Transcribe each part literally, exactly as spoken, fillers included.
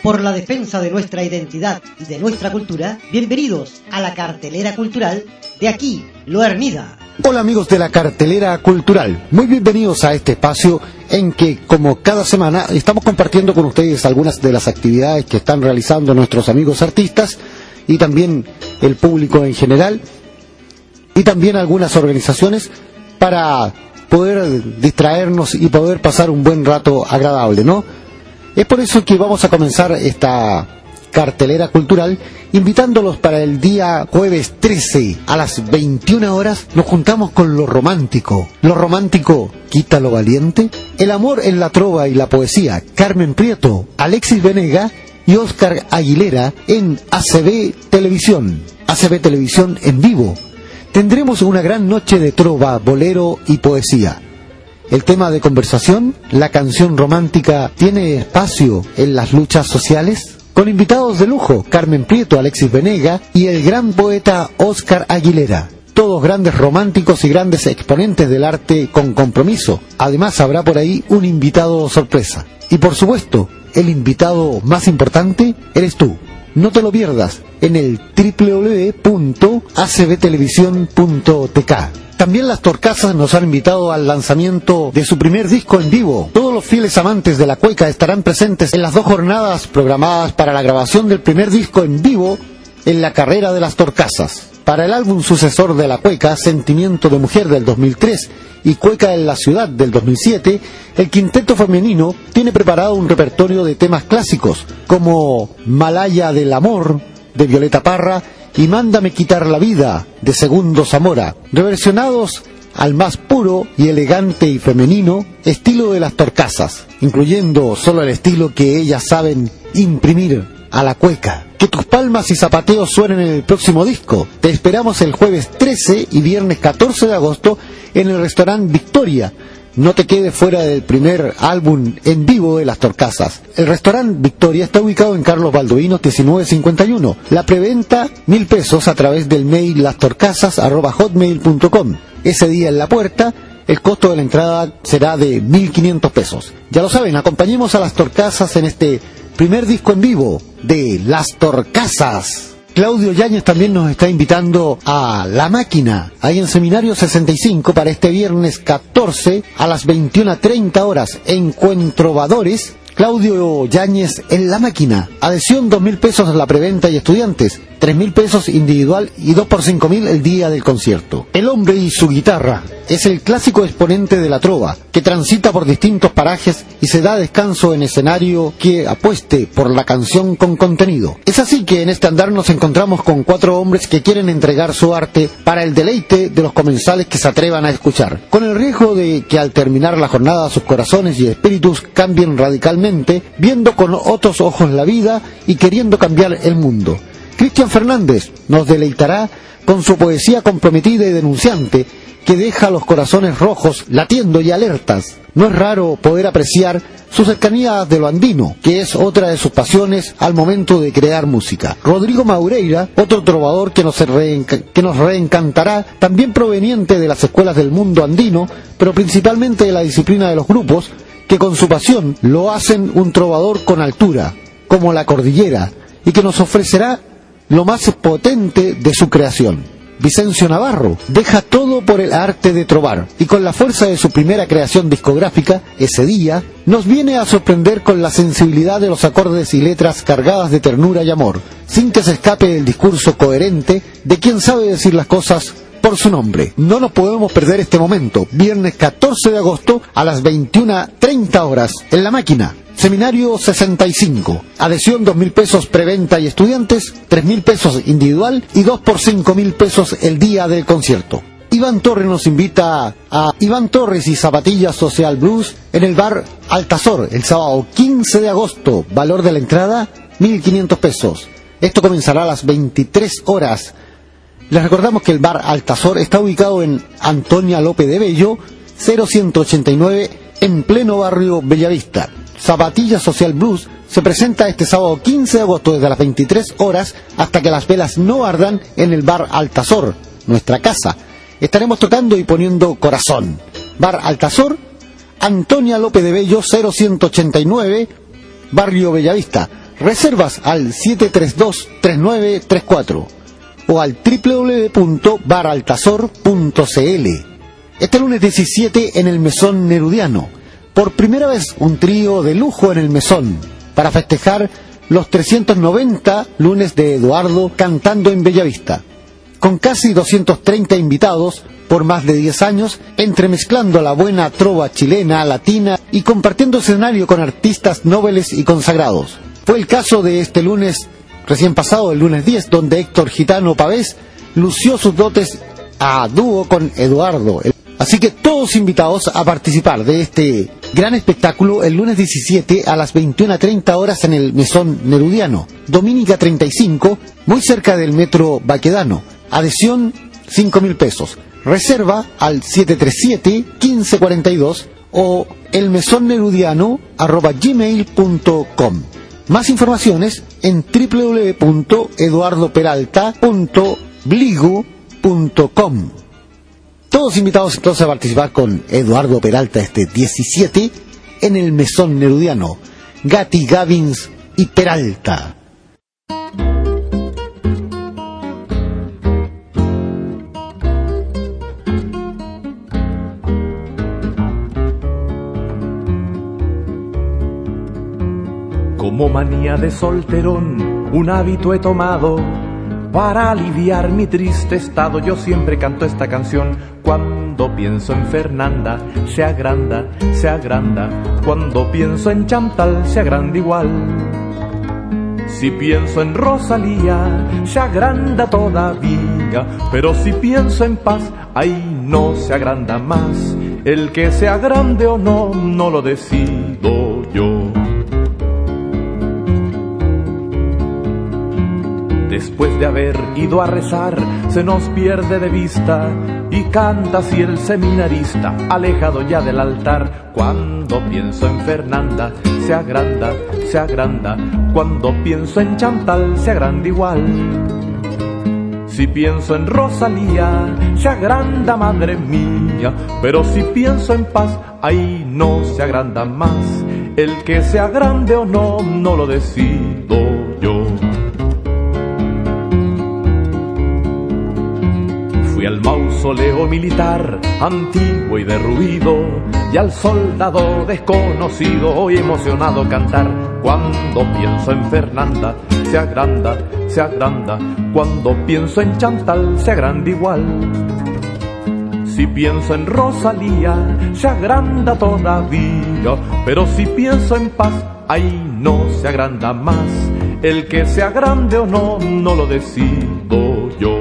por la defensa de nuestra identidad y de nuestra cultura, bienvenidos a la cartelera cultural de Aquí Lo Hermida. Hola amigos de la cartelera cultural, muy bienvenidos a este espacio en que, como cada semana, estamos compartiendo con ustedes algunas de las actividades que están realizando nuestros amigos artistas y también el público en general, y también algunas organizaciones para poder distraernos y poder pasar un buen rato agradable, ¿no? Es por eso que vamos a comenzar esta cartelera cultural invitándolos para el día jueves trece a las veintiuna horas. Nos juntamos con lo romántico. Lo romántico quita lo valiente. El amor en la trova y la poesía. Carmen Prieto, Alexis Venega y Óscar Aguilera en A C B Televisión. A C B Televisión en vivo. Tendremos una gran noche de trova, bolero y poesía. El tema de conversación, la canción romántica, tiene espacio en las luchas sociales. Con invitados de lujo, Carmen Prieto, Alexis Venega y el gran poeta Óscar Aguilera. Todos grandes románticos y grandes exponentes del arte con compromiso. Además habrá por ahí un invitado sorpresa. Y por supuesto, el invitado más importante eres tú. No te lo pierdas en el doble u doble u doble u punto a c b televisión punto t k. También las Torcasas nos han invitado al lanzamiento de su primer disco en vivo. Todos los fieles amantes de la cueca estarán presentes en las dos jornadas programadas para la grabación del primer disco en vivo en la carrera de las Torcasas. Para el álbum sucesor de la cueca, Sentimiento de Mujer del dos mil tres y Cueca en la Ciudad del dos mil siete, el quinteto femenino tiene preparado un repertorio de temas clásicos como Malaya del Amor de Violeta Parra y Mándame quitar la vida de Segundo Zamora, reversionados al más puro y elegante y femenino estilo de las Torcasas, incluyendo solo el estilo que ellas saben imprimir a la cueca. Que tus palmas y zapateos suenen en el próximo disco. Te esperamos el jueves trece y viernes catorce de agosto en el restaurante Victoria. No te quedes fuera del primer álbum en vivo de las Torcasas. El restaurante Victoria está ubicado en Carlos Baldovinos diecinueve cincuenta y uno. La preventa, mil pesos a través del mail lastorcasas arroba hotmail punto com. Ese día en la puerta, el costo de la entrada será de mil quinientos pesos. Ya lo saben, acompañemos a las Torcasas en este primer disco en vivo de Las Torcasas. Claudio Yáñez también nos está invitando a La Máquina, ahí en Seminario sesenta y cinco, para este viernes catorce a las veintiuna treinta horas. Encuentrovadores, Claudio Yáñez en La Máquina. Adhesión dos mil pesos la preventa y estudiantes, tres mil pesos individual y dos por cinco mil el día del concierto. El hombre y su guitarra es el clásico exponente de la trova, que transita por distintos parajes y se da descanso en escenario que apueste por la canción con contenido. Es así que en este andar nos encontramos con cuatro hombres que quieren entregar su arte para el deleite de los comensales que se atrevan a escuchar, con el riesgo de que al terminar la jornada sus corazones y espíritus cambien radicalmente, viendo con otros ojos la vida y queriendo cambiar el mundo. Cristian Fernández nos deleitará con su poesía comprometida y denunciante, que deja los corazones rojos latiendo y alertas. No es raro poder apreciar su cercanía de lo andino, que es otra de sus pasiones al momento de crear música. Rodrigo Maureira, otro trovador que nos, reenca- que nos reencantará, también proveniente de las escuelas del mundo andino, pero principalmente de la disciplina de los grupos, que con su pasión lo hacen un trovador con altura, como la cordillera, y que nos ofrecerá lo más potente de su creación. Vicencio Navarro deja todo por el arte de trovar y con la fuerza de su primera creación discográfica, Ese Día, nos viene a sorprender con la sensibilidad de los acordes y letras cargadas de ternura y amor, sin que se escape el discurso coherente de quien sabe decir las cosas por su nombre. No nos podemos perder este momento, viernes catorce de agosto a las veintiuna treinta horas en La Máquina. Seminario sesenta y cinco. Adhesión dos mil pesos preventa y estudiantes, tres mil pesos individual y dos por cinco mil pesos el día del concierto. Iván Torres nos invita a Iván Torres y Zapatillas Social Blues en el bar Altazor el sábado quince de agosto. Valor de la entrada mil quinientos pesos. Esto comenzará a las veintitrés horas. Les recordamos que el bar Altazor está ubicado en Antonia López de Bello, cero ciento ochenta y nueve, en pleno barrio Bellavista. Zapatillas Social Blues se presenta este sábado quince de agosto desde las veintitrés horas hasta que las velas no ardan en el bar Altazor, nuestra casa. Estaremos tocando y poniendo corazón. Bar Altazor, Antonia López de Bello, cero ciento ochenta y nueve, barrio Bellavista. Reservas al siete tres dos, tres nueve tres cuatro o al doble u doble u doble u punto bar altazor punto c l. Este lunes diecisiete en el Mesón Nerudiano. Por primera vez un trío de lujo en el Mesón, para festejar los trescientos noventa lunes de Eduardo cantando en Bellavista. Con casi doscientos treinta invitados por más de diez años, entremezclando la buena trova chilena, latina y compartiendo escenario con artistas nobles y consagrados. Fue el caso de este lunes recién pasado, el lunes diez, donde Héctor Gitano Pavés lució sus dotes a dúo con Eduardo. Así que todos invitados a participar de este gran espectáculo el lunes diecisiete a las veintiuna treinta horas en el Mesón Nerudiano, Dominica treinta y cinco, muy cerca del metro Baquedano. Adhesión cinco mil pesos. Reserva al siete tres siete, uno cinco cuatro dos o elmesonnerudiano arroba gmail punto com. Más informaciones en doble u doble u doble u punto eduardo peralta punto bligo punto com. Todos invitados entonces a participar con Eduardo Peralta este diecisiete en el Mesón Nerudiano. Gatti, Gavins y Peralta. Como manía de solterón, un hábito he tomado. Para aliviar mi triste estado, yo siempre canto esta canción. Cuando pienso en Fernanda, se agranda, se agranda. Cuando pienso en Chantal, se agranda igual. Si pienso en Rosalía, se agranda todavía. Pero si pienso en paz, ahí no se agranda más. El que se agrande o no, no lo decido yo. Después de haber ido a rezar, se nos pierde de vista y canta así el seminarista, alejado ya del altar. Cuando pienso en Fernanda, se agranda, se agranda. Cuando pienso en Chantal, se agranda igual. Si pienso en Rosalía, se agranda, madre mía. Pero si pienso en paz, ahí no se agranda más. El que se agrande o no, no lo decido yo. Fui al mausoleo militar, antiguo y derruido, y al soldado desconocido, hoy emocionado cantar. Cuando pienso en Fernanda, se agranda, se agranda. Cuando pienso en Chantal, se agranda igual. Si pienso en Rosalía, se agranda todavía. Pero si pienso en paz, ahí no se agranda más. El que se agrande o no, no lo decido yo.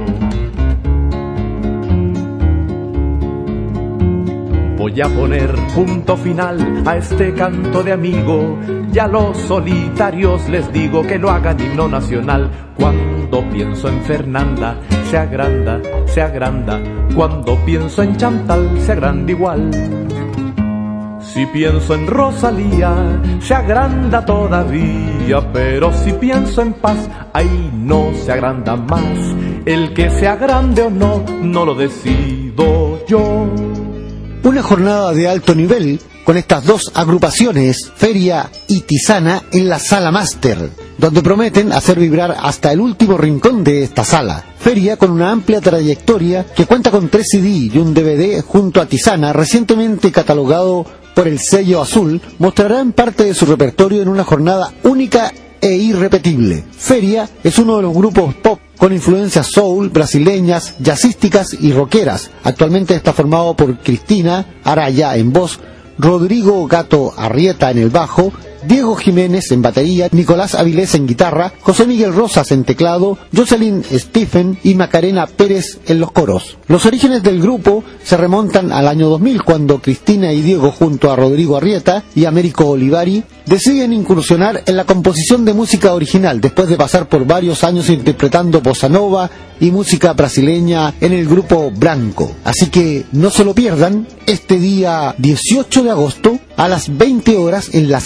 Voy a poner punto final a este canto de amigo, y a los solitarios les digo que lo hagan himno nacional. Cuando pienso en Fernanda, se agranda, se agranda. Cuando pienso en Chantal, se agranda igual. Si pienso en Rosalía, se agranda todavía. Pero si pienso en paz, ahí no se agranda más. El que se agrande o no, no lo decido yo. Una jornada de alto nivel con estas dos agrupaciones, Feria y Tisana, en la Sala Máster, donde prometen hacer vibrar hasta el último rincón de esta sala. Feria, con una amplia trayectoria que cuenta con tres C D y un D V D, junto a Tisana, recientemente catalogado por el sello Azul, mostrarán parte de su repertorio en una jornada única e irrepetible. Feria es uno de los grupos pop con influencias soul, brasileñas, jazzísticas y rockeras. Actualmente está formado por Cristina Araya en voz, Rodrigo Gato Arrieta en el bajo, Diego Jiménez en batería, Nicolás Avilés en guitarra, José Miguel Rosas en teclado, Jocelyn Stephen y Macarena Pérez en los coros. Los orígenes del grupo se remontan al año dos mil, cuando Cristina y Diego, junto a Rodrigo Arrieta y Américo Olivari, deciden incursionar en la composición de música original, después de pasar por varios años interpretando bossa nova y música brasileña en el grupo Branco. Así que no se lo pierdan este día dieciocho de agosto a las veinte horas en la Sala Máster.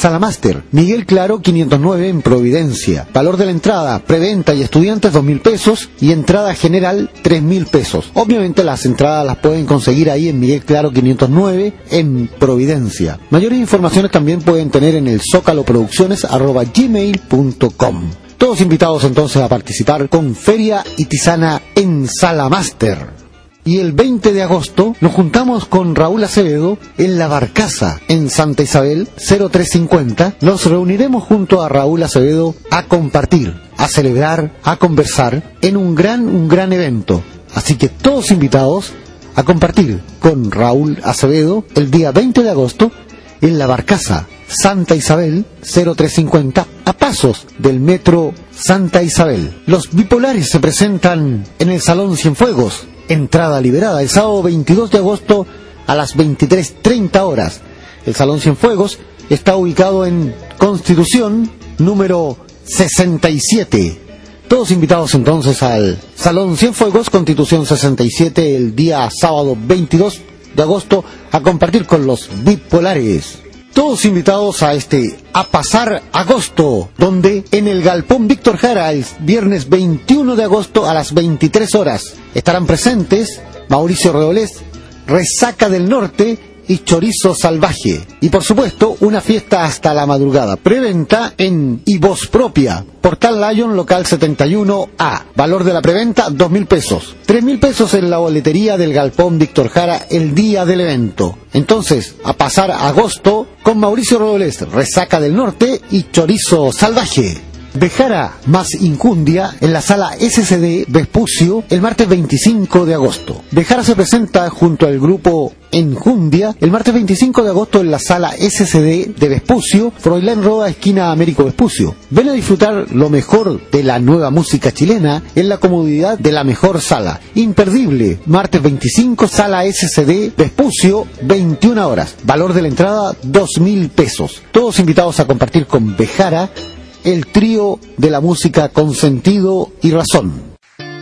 Salamaster, Miguel Claro quinientos nueve en Providencia. Valor de la entrada, preventa y estudiantes dos mil pesos y entrada general tres mil pesos. Obviamente las entradas las pueden conseguir ahí en Miguel Claro quinientos nueve en Providencia. Mayores informaciones también pueden tener en el zócaloproducciones arroba gmail punto com. Todos invitados entonces a participar con Feria y Tisana en Salamaster. Y el veinte de agosto nos juntamos con Raúl Acevedo en La Barcaza, en Santa Isabel, cero tres cincuenta. Nos reuniremos junto a Raúl Acevedo a compartir, a celebrar, a conversar en un gran, un gran evento. Así que todos invitados a compartir con Raúl Acevedo el día veinte de agosto en La Barcaza, Santa Isabel, cero tres cincuenta, a pasos del metro Santa Isabel. Los Bipolares se presentan en el Salón Cienfuegos. Entrada liberada el sábado veintidós de agosto a las veintitrés treinta horas. El Salón Cienfuegos está ubicado en Constitución número sesenta y siete. Todos invitados entonces al Salón Cienfuegos, Constitución sesenta y siete, el día sábado veintidós de agosto, a compartir con los Bipolares. Todos invitados a este A Pasar Agosto, donde en el Galpón Víctor Jara el viernes veintiuno de agosto a las veintitrés horas estarán presentes Mauricio Redolés, Resaca del Norte y Chorizo Salvaje. Y por supuesto, una fiesta hasta la madrugada. Preventa en Y Voz Propia, Portal Lion, local setenta y uno A. Valor de la preventa, dos mil pesos. tres mil pesos en la boletería del Galpón Víctor Jara el día del evento. Entonces, a pasar agosto con Mauricio Rodolés, Resaca del Norte y Chorizo Salvaje. Bejara más Incundia en la sala S C D Vespucio el martes veinticinco de agosto. Bejara se presenta junto al grupo Enjundia el martes veinticinco de agosto en la sala S C D de Vespucio, Froilán Roda, esquina Américo Vespucio. Ven a disfrutar lo mejor de la nueva música chilena en la comodidad de la mejor sala. Imperdible, martes veinticinco, sala S C D Vespucio, veintiuna horas. Valor de la entrada, dos mil pesos. Todos invitados a compartir con Bejara, el trío de la música con sentido y razón.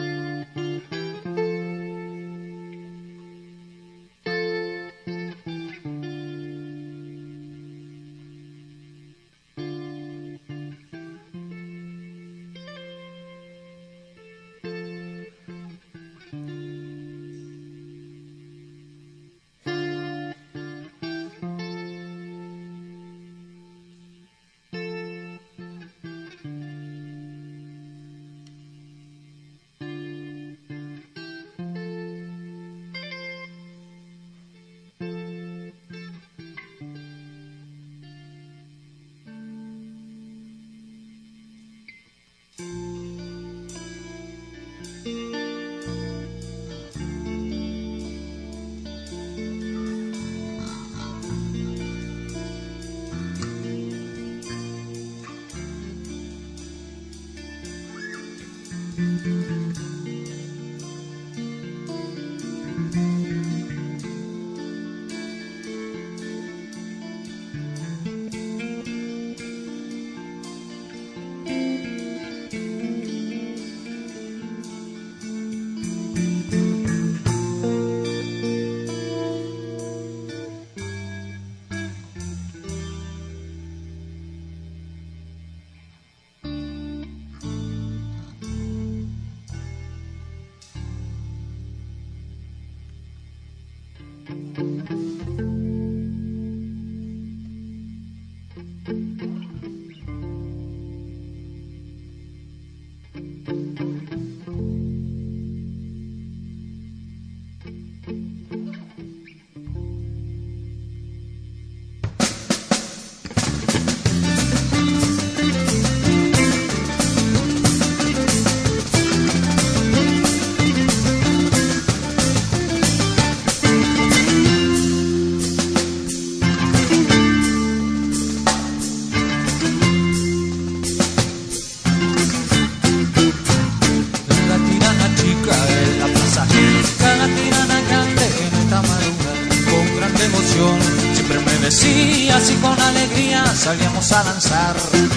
Salíamos a danzar,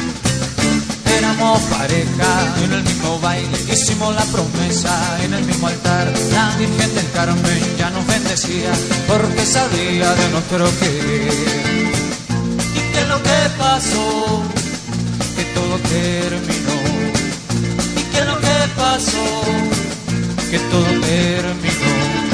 éramos pareja en el mismo baile, hicimos la promesa en el mismo altar. La Virgen del Carmen ya nos bendecía porque sabía de nuestro querer. ¿Y qué es lo que pasa? pasó? Que todo terminó. ¿Y qué es lo que pasó? Que todo terminó.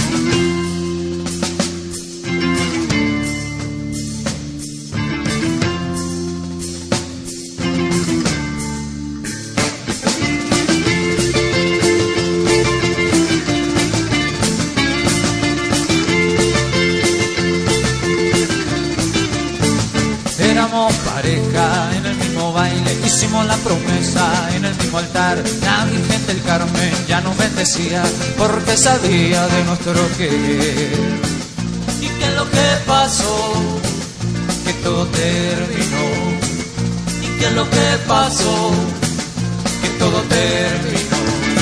Éramos pareja en el mismo baile, hicimos la promesa en el mismo altar. La Virgen del Carmen ya nos bendecía porque sabía de nuestro querer. ¿Y qué es lo que pasó? Que todo terminó. ¿Y qué es lo que pasó? Que todo terminó.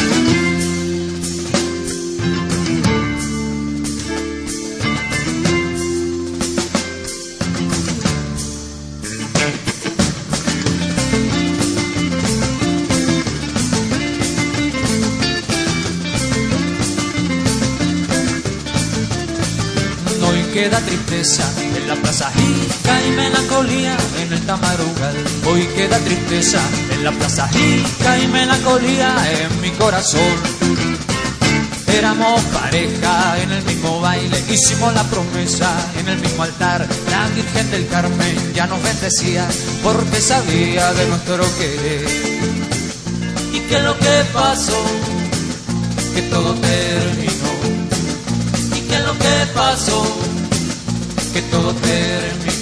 Queda tristeza en la plaza Jica y melancolía en el Tamarugal. Hoy queda tristeza en la plaza Jica y melancolía en mi corazón. Éramos pareja en el mismo baile, hicimos la promesa en el mismo altar. La Virgen del Carmen ya nos bendecía porque sabía de nuestro querer. ¿Y qué es lo que pasó? Que todo terminó. ¿Y qué es lo que pasó? Que todo terminó.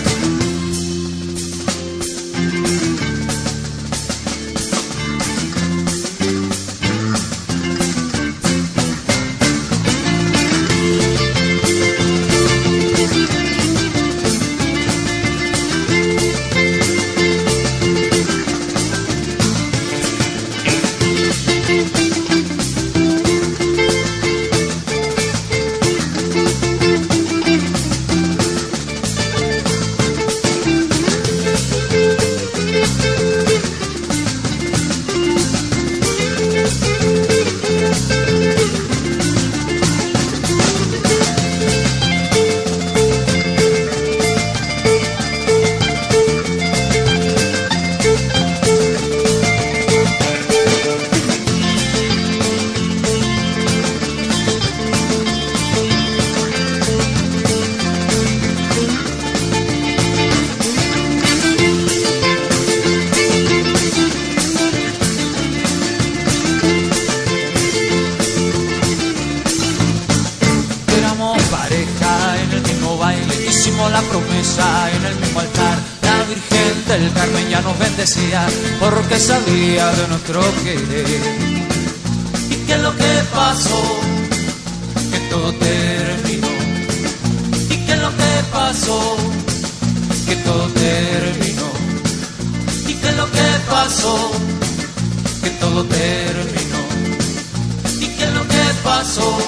Porque sabía de nuestro querer. ¿Y qué es lo que pasó? Que todo terminó. ¿Y qué es lo que pasó? Que todo terminó. ¿Y qué es lo que pasó? Que todo terminó. ¿Y qué es lo que pasó?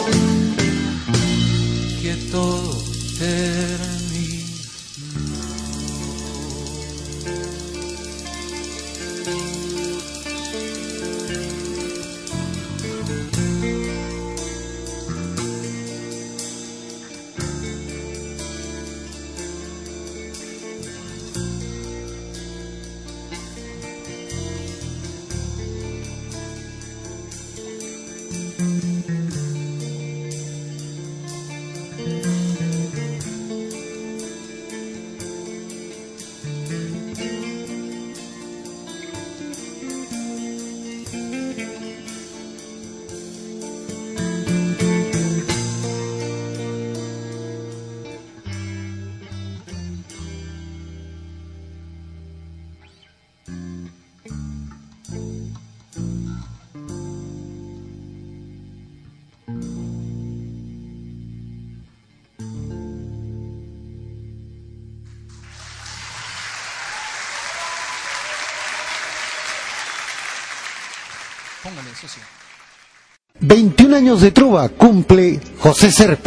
Que todo terminó. Póngale, eso sí. veintiún años de trova cumple José Serpa,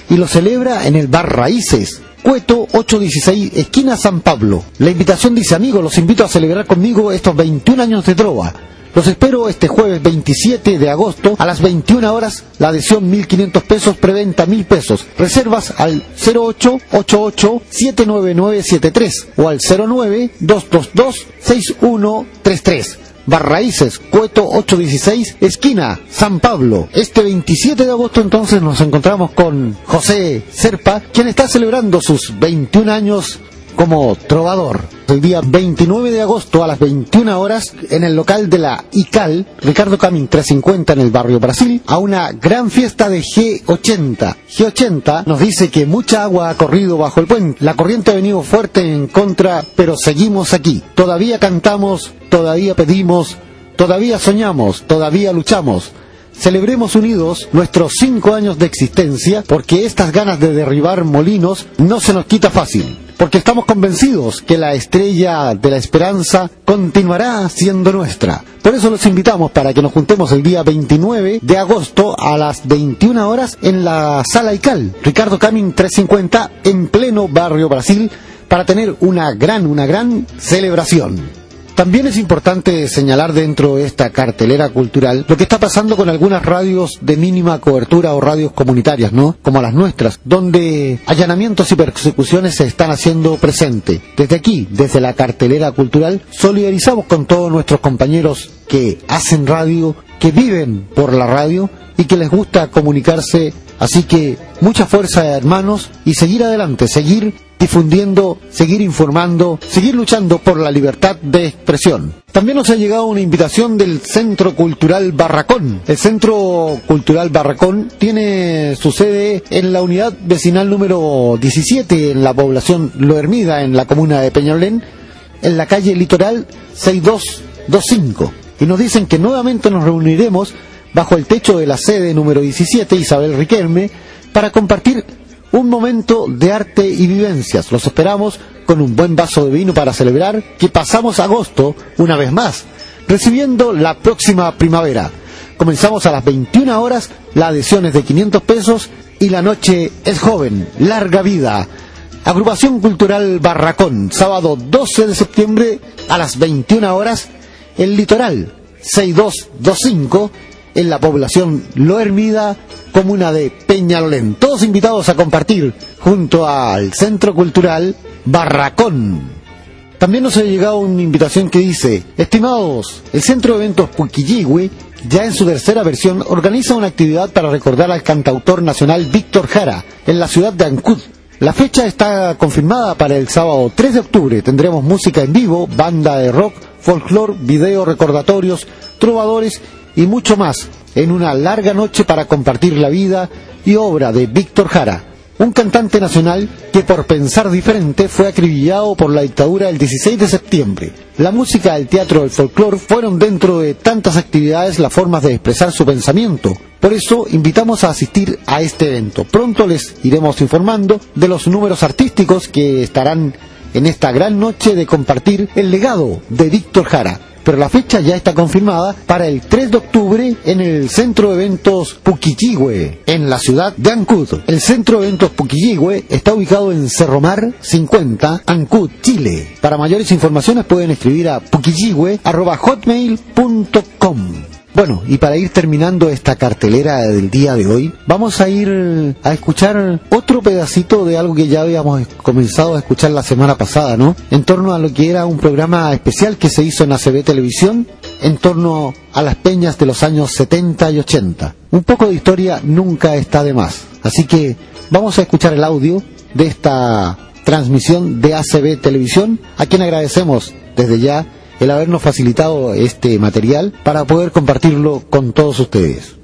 y lo celebra en el Bar Raíces, Cueto ochocientos dieciséis, esquina San Pablo. La invitación dice: amigos, los invito a celebrar conmigo estos veintiún años de trova. Los espero este jueves veintisiete de agosto a las veintiuna horas, la adhesión mil quinientos pesos, preventa mil pesos. Reservas al cero ocho ocho ocho siete nueve nueve siete tres o al cero nueve dos dos dos seis uno tres tres. Bar Raíces, Cueto ochocientos dieciséis, esquina San Pablo. Este veintisiete de agosto entonces nos encontramos con José Serpa, quien está celebrando sus veintiún años como trovador. El día veintinueve de agosto a las veintiuna horas en el local de la I C A L, Ricardo Camin trescientos cincuenta en el barrio Brasil, a una gran fiesta de G ochenta. G ochenta nos dice que mucha agua ha corrido bajo el puente. La corriente ha venido fuerte en contra, pero seguimos aquí. Todavía cantamos, todavía pedimos, todavía soñamos, todavía luchamos. Celebremos unidos nuestros cinco años de existencia, porque estas ganas de derribar molinos no se nos quita fácil. Porque estamos convencidos que la estrella de la esperanza continuará siendo nuestra. Por eso los invitamos para que nos juntemos el día veintinueve de agosto a las veintiuna horas en la sala I C A L, Ricardo Camin trescientos cincuenta, en pleno barrio Brasil, para tener una gran, una gran celebración. También es importante señalar dentro de esta cartelera cultural lo que está pasando con algunas radios de mínima cobertura o radios comunitarias, ¿no? Como las nuestras, donde allanamientos y persecuciones se están haciendo presente. Desde aquí, desde la cartelera cultural, solidarizamos con todos nuestros compañeros que hacen radio, que viven por la radio y que les gusta comunicarse. Así que mucha fuerza, hermanos, y seguir adelante, seguir difundiendo, seguir informando, seguir luchando por la libertad de expresión. También nos ha llegado una invitación del Centro Cultural Barracón. El Centro Cultural Barracón tiene su sede en la unidad vecinal número diecisiete, en la población Lo Hermida, en la comuna de Peñalolén, en la calle Litoral seis dos dos cinco. Y nos dicen que nuevamente nos reuniremos bajo el techo de la sede número diecisiete, Isabel Riquelme, para compartir un momento de arte y vivencias. Los esperamos con un buen vaso de vino para celebrar que pasamos agosto una vez más, recibiendo la próxima primavera. Comenzamos a las veintiuna horas, la adhesión es de quinientos pesos y la noche es joven, larga vida. Agrupación Cultural Barracón, sábado doce de septiembre a las veintiuna horas, el Litoral seis dos dos cinco, en la población Lo Hermida, comuna de Peñalolén. Todos invitados a compartir junto al Centro Cultural Barracón. También nos ha llegado una invitación que dice: estimados, el Centro de Eventos Puquilligüe, ya en su tercera versión, organiza una actividad para recordar al cantautor nacional Víctor Jara en la ciudad de Ancud. La fecha está confirmada para el sábado tres de octubre. Tendremos música en vivo, banda de rock, folclore, video, recordatorios, trovadores y mucho más, en una larga noche para compartir la vida y obra de Víctor Jara, un cantante nacional que por pensar diferente fue acribillado por la dictadura el dieciséis de septiembre. La música, el teatro, el folclore fueron dentro de tantas actividades las formas de expresar su pensamiento. Por eso invitamos a asistir a este evento. Pronto les iremos informando de los números artísticos que estarán en esta gran noche de compartir el legado de Víctor Jara. Pero la fecha ya está confirmada para el tres de octubre en el Centro de Eventos Puquilligüe, en la ciudad de Ancud. El Centro de Eventos Puquilligüe está ubicado en Cerro Mar cincuenta, Ancud, Chile. Para mayores informaciones pueden escribir a puquilligüe arroba hotmail punto com. Bueno, y para ir terminando esta cartelera del día de hoy, vamos a ir a escuchar otro pedacito de algo que ya habíamos comenzado a escuchar la semana pasada, ¿no? En torno a lo que era un programa especial que se hizo en A C B Televisión, en torno a las peñas de los años setenta y ochenta. Un poco de historia nunca está de más. Así que vamos a escuchar el audio de esta transmisión de A C B Televisión, a quien agradecemos desde ya el habernos facilitado este material para poder compartirlo con todos ustedes.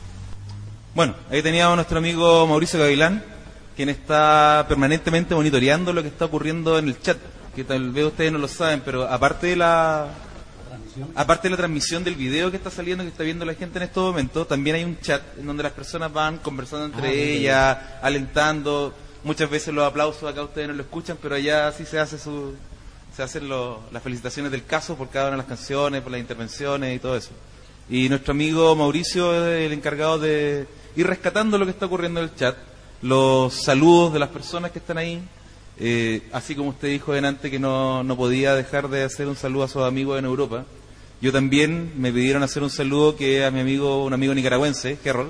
Bueno, ahí teníamos a nuestro amigo Mauricio Gavilán, quien está permanentemente monitoreando lo que está ocurriendo en el chat, que tal vez ustedes no lo saben, pero aparte de la aparte de la transmisión del video que está saliendo, que está viendo la gente en estos momentos, también hay un chat en donde las personas van conversando entre ah, ellas, bien. alentando. Muchas veces los aplausos acá ustedes no lo escuchan, pero allá sí se hace su se hacen lo, las felicitaciones del caso por cada una de las canciones, por las intervenciones y todo eso. Y nuestro amigo Mauricio es el encargado de ir rescatando lo que está ocurriendo en el chat. los saludos de las personas que están ahí. Eh, así como usted dijo delante que no, no podía dejar de hacer un saludo a sus amigos en Europa, yo también me pidieron hacer un saludo que a mi amigo, un amigo nicaragüense, Harold,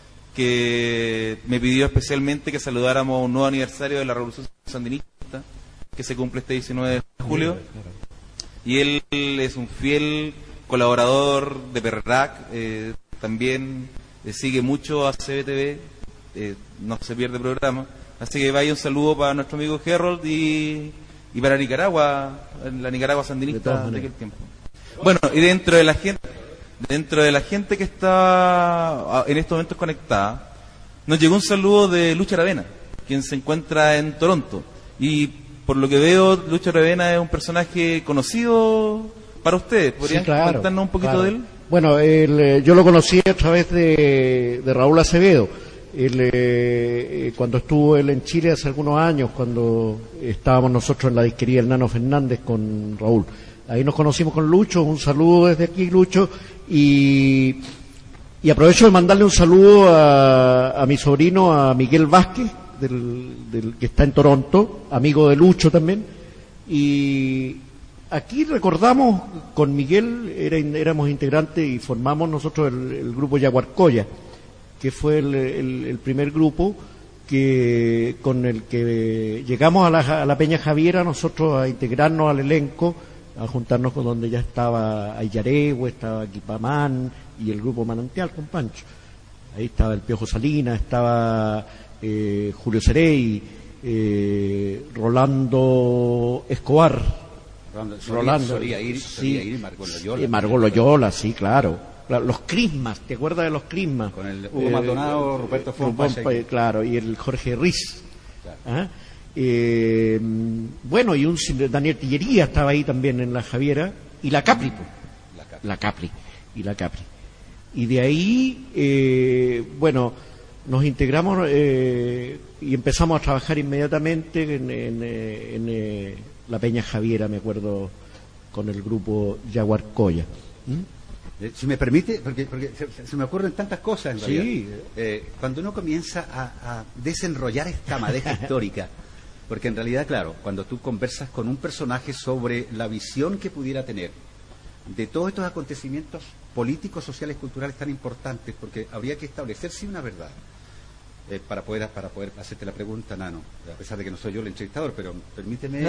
que me pidió especialmente que saludáramos un nuevo aniversario de la Revolución Sandinista, que se cumple este diecinueve de julio, y él es un fiel colaborador de Perrac, eh, también eh, sigue mucho a C B T V, eh, no se pierde programa. Así que vaya un saludo para nuestro amigo Harold y, y para Nicaragua, la Nicaragua sandinista de, de aquel tiempo. Bueno, y dentro de la gente, dentro de la gente que está en estos momentos conectada, nos llegó un saludo de Lucho Aravena, quien se encuentra en Toronto. Y por lo que veo, Lucho Aravena es un personaje conocido para ustedes. ¿Podrían sí, claro, contarnos un poquito claro. de él? Bueno, el, yo lo conocí a través de, de Raúl Acevedo. Él, eh, cuando estuvo él en Chile hace algunos años, cuando estábamos nosotros en la disquería El Nano Fernández con Raúl, ahí nos conocimos con Lucho. Un saludo desde aquí, Lucho, y, y aprovecho de mandarle un saludo a, a mi sobrino, a Miguel Vázquez, del, del que está en Toronto, amigo de Lucho también. Y aquí recordamos con Miguel, era, éramos integrantes y formamos nosotros el, el grupo Yaguarcoya, que fue el, el, el primer grupo que con el que llegamos a la, a la Peña Javiera, nosotros a integrarnos al elenco, a juntarnos con donde ya estaba Ayaregüe, estaba Quipamán y el grupo Manantial con Pancho. Ahí estaba el Piojo Salinas, estaba eh, Julio Cerey, eh, Rolando Escobar, Rolando, Rolando Soría, Ir, sí, Soría, Ir, Margot Loyola, eh, Margot Loyola, sí, claro. Los Crismas, ¿te acuerdas de los Crismas? Con el Hugo eh, Maldonado, eh, Ruperto Fompa, claro, y el Jorge Riz. Claro. ¿Ah? Eh, bueno, y un Daniel Tillería estaba ahí también en la Javiera, y la Capri, la Capri, la Capri y la Capri. Y de ahí, eh, bueno, nos integramos eh, y empezamos a trabajar inmediatamente en, en, en, en la Peña Javiera, me acuerdo, con el grupo Yaguarcoya. ¿Mm? Si me permite, porque, porque se, se me ocurren tantas cosas en realidad. Sí. Eh, cuando uno comienza a, a desenrollar esta madeja histórica, porque en realidad, claro, cuando tú conversas con un personaje sobre la visión que pudiera tener de todos estos acontecimientos políticos, sociales, culturales tan importantes, porque habría que establecer sí una verdad, eh, para poder para poder hacerte la pregunta, Nano, a pesar de que no soy yo el entrevistador, pero permíteme.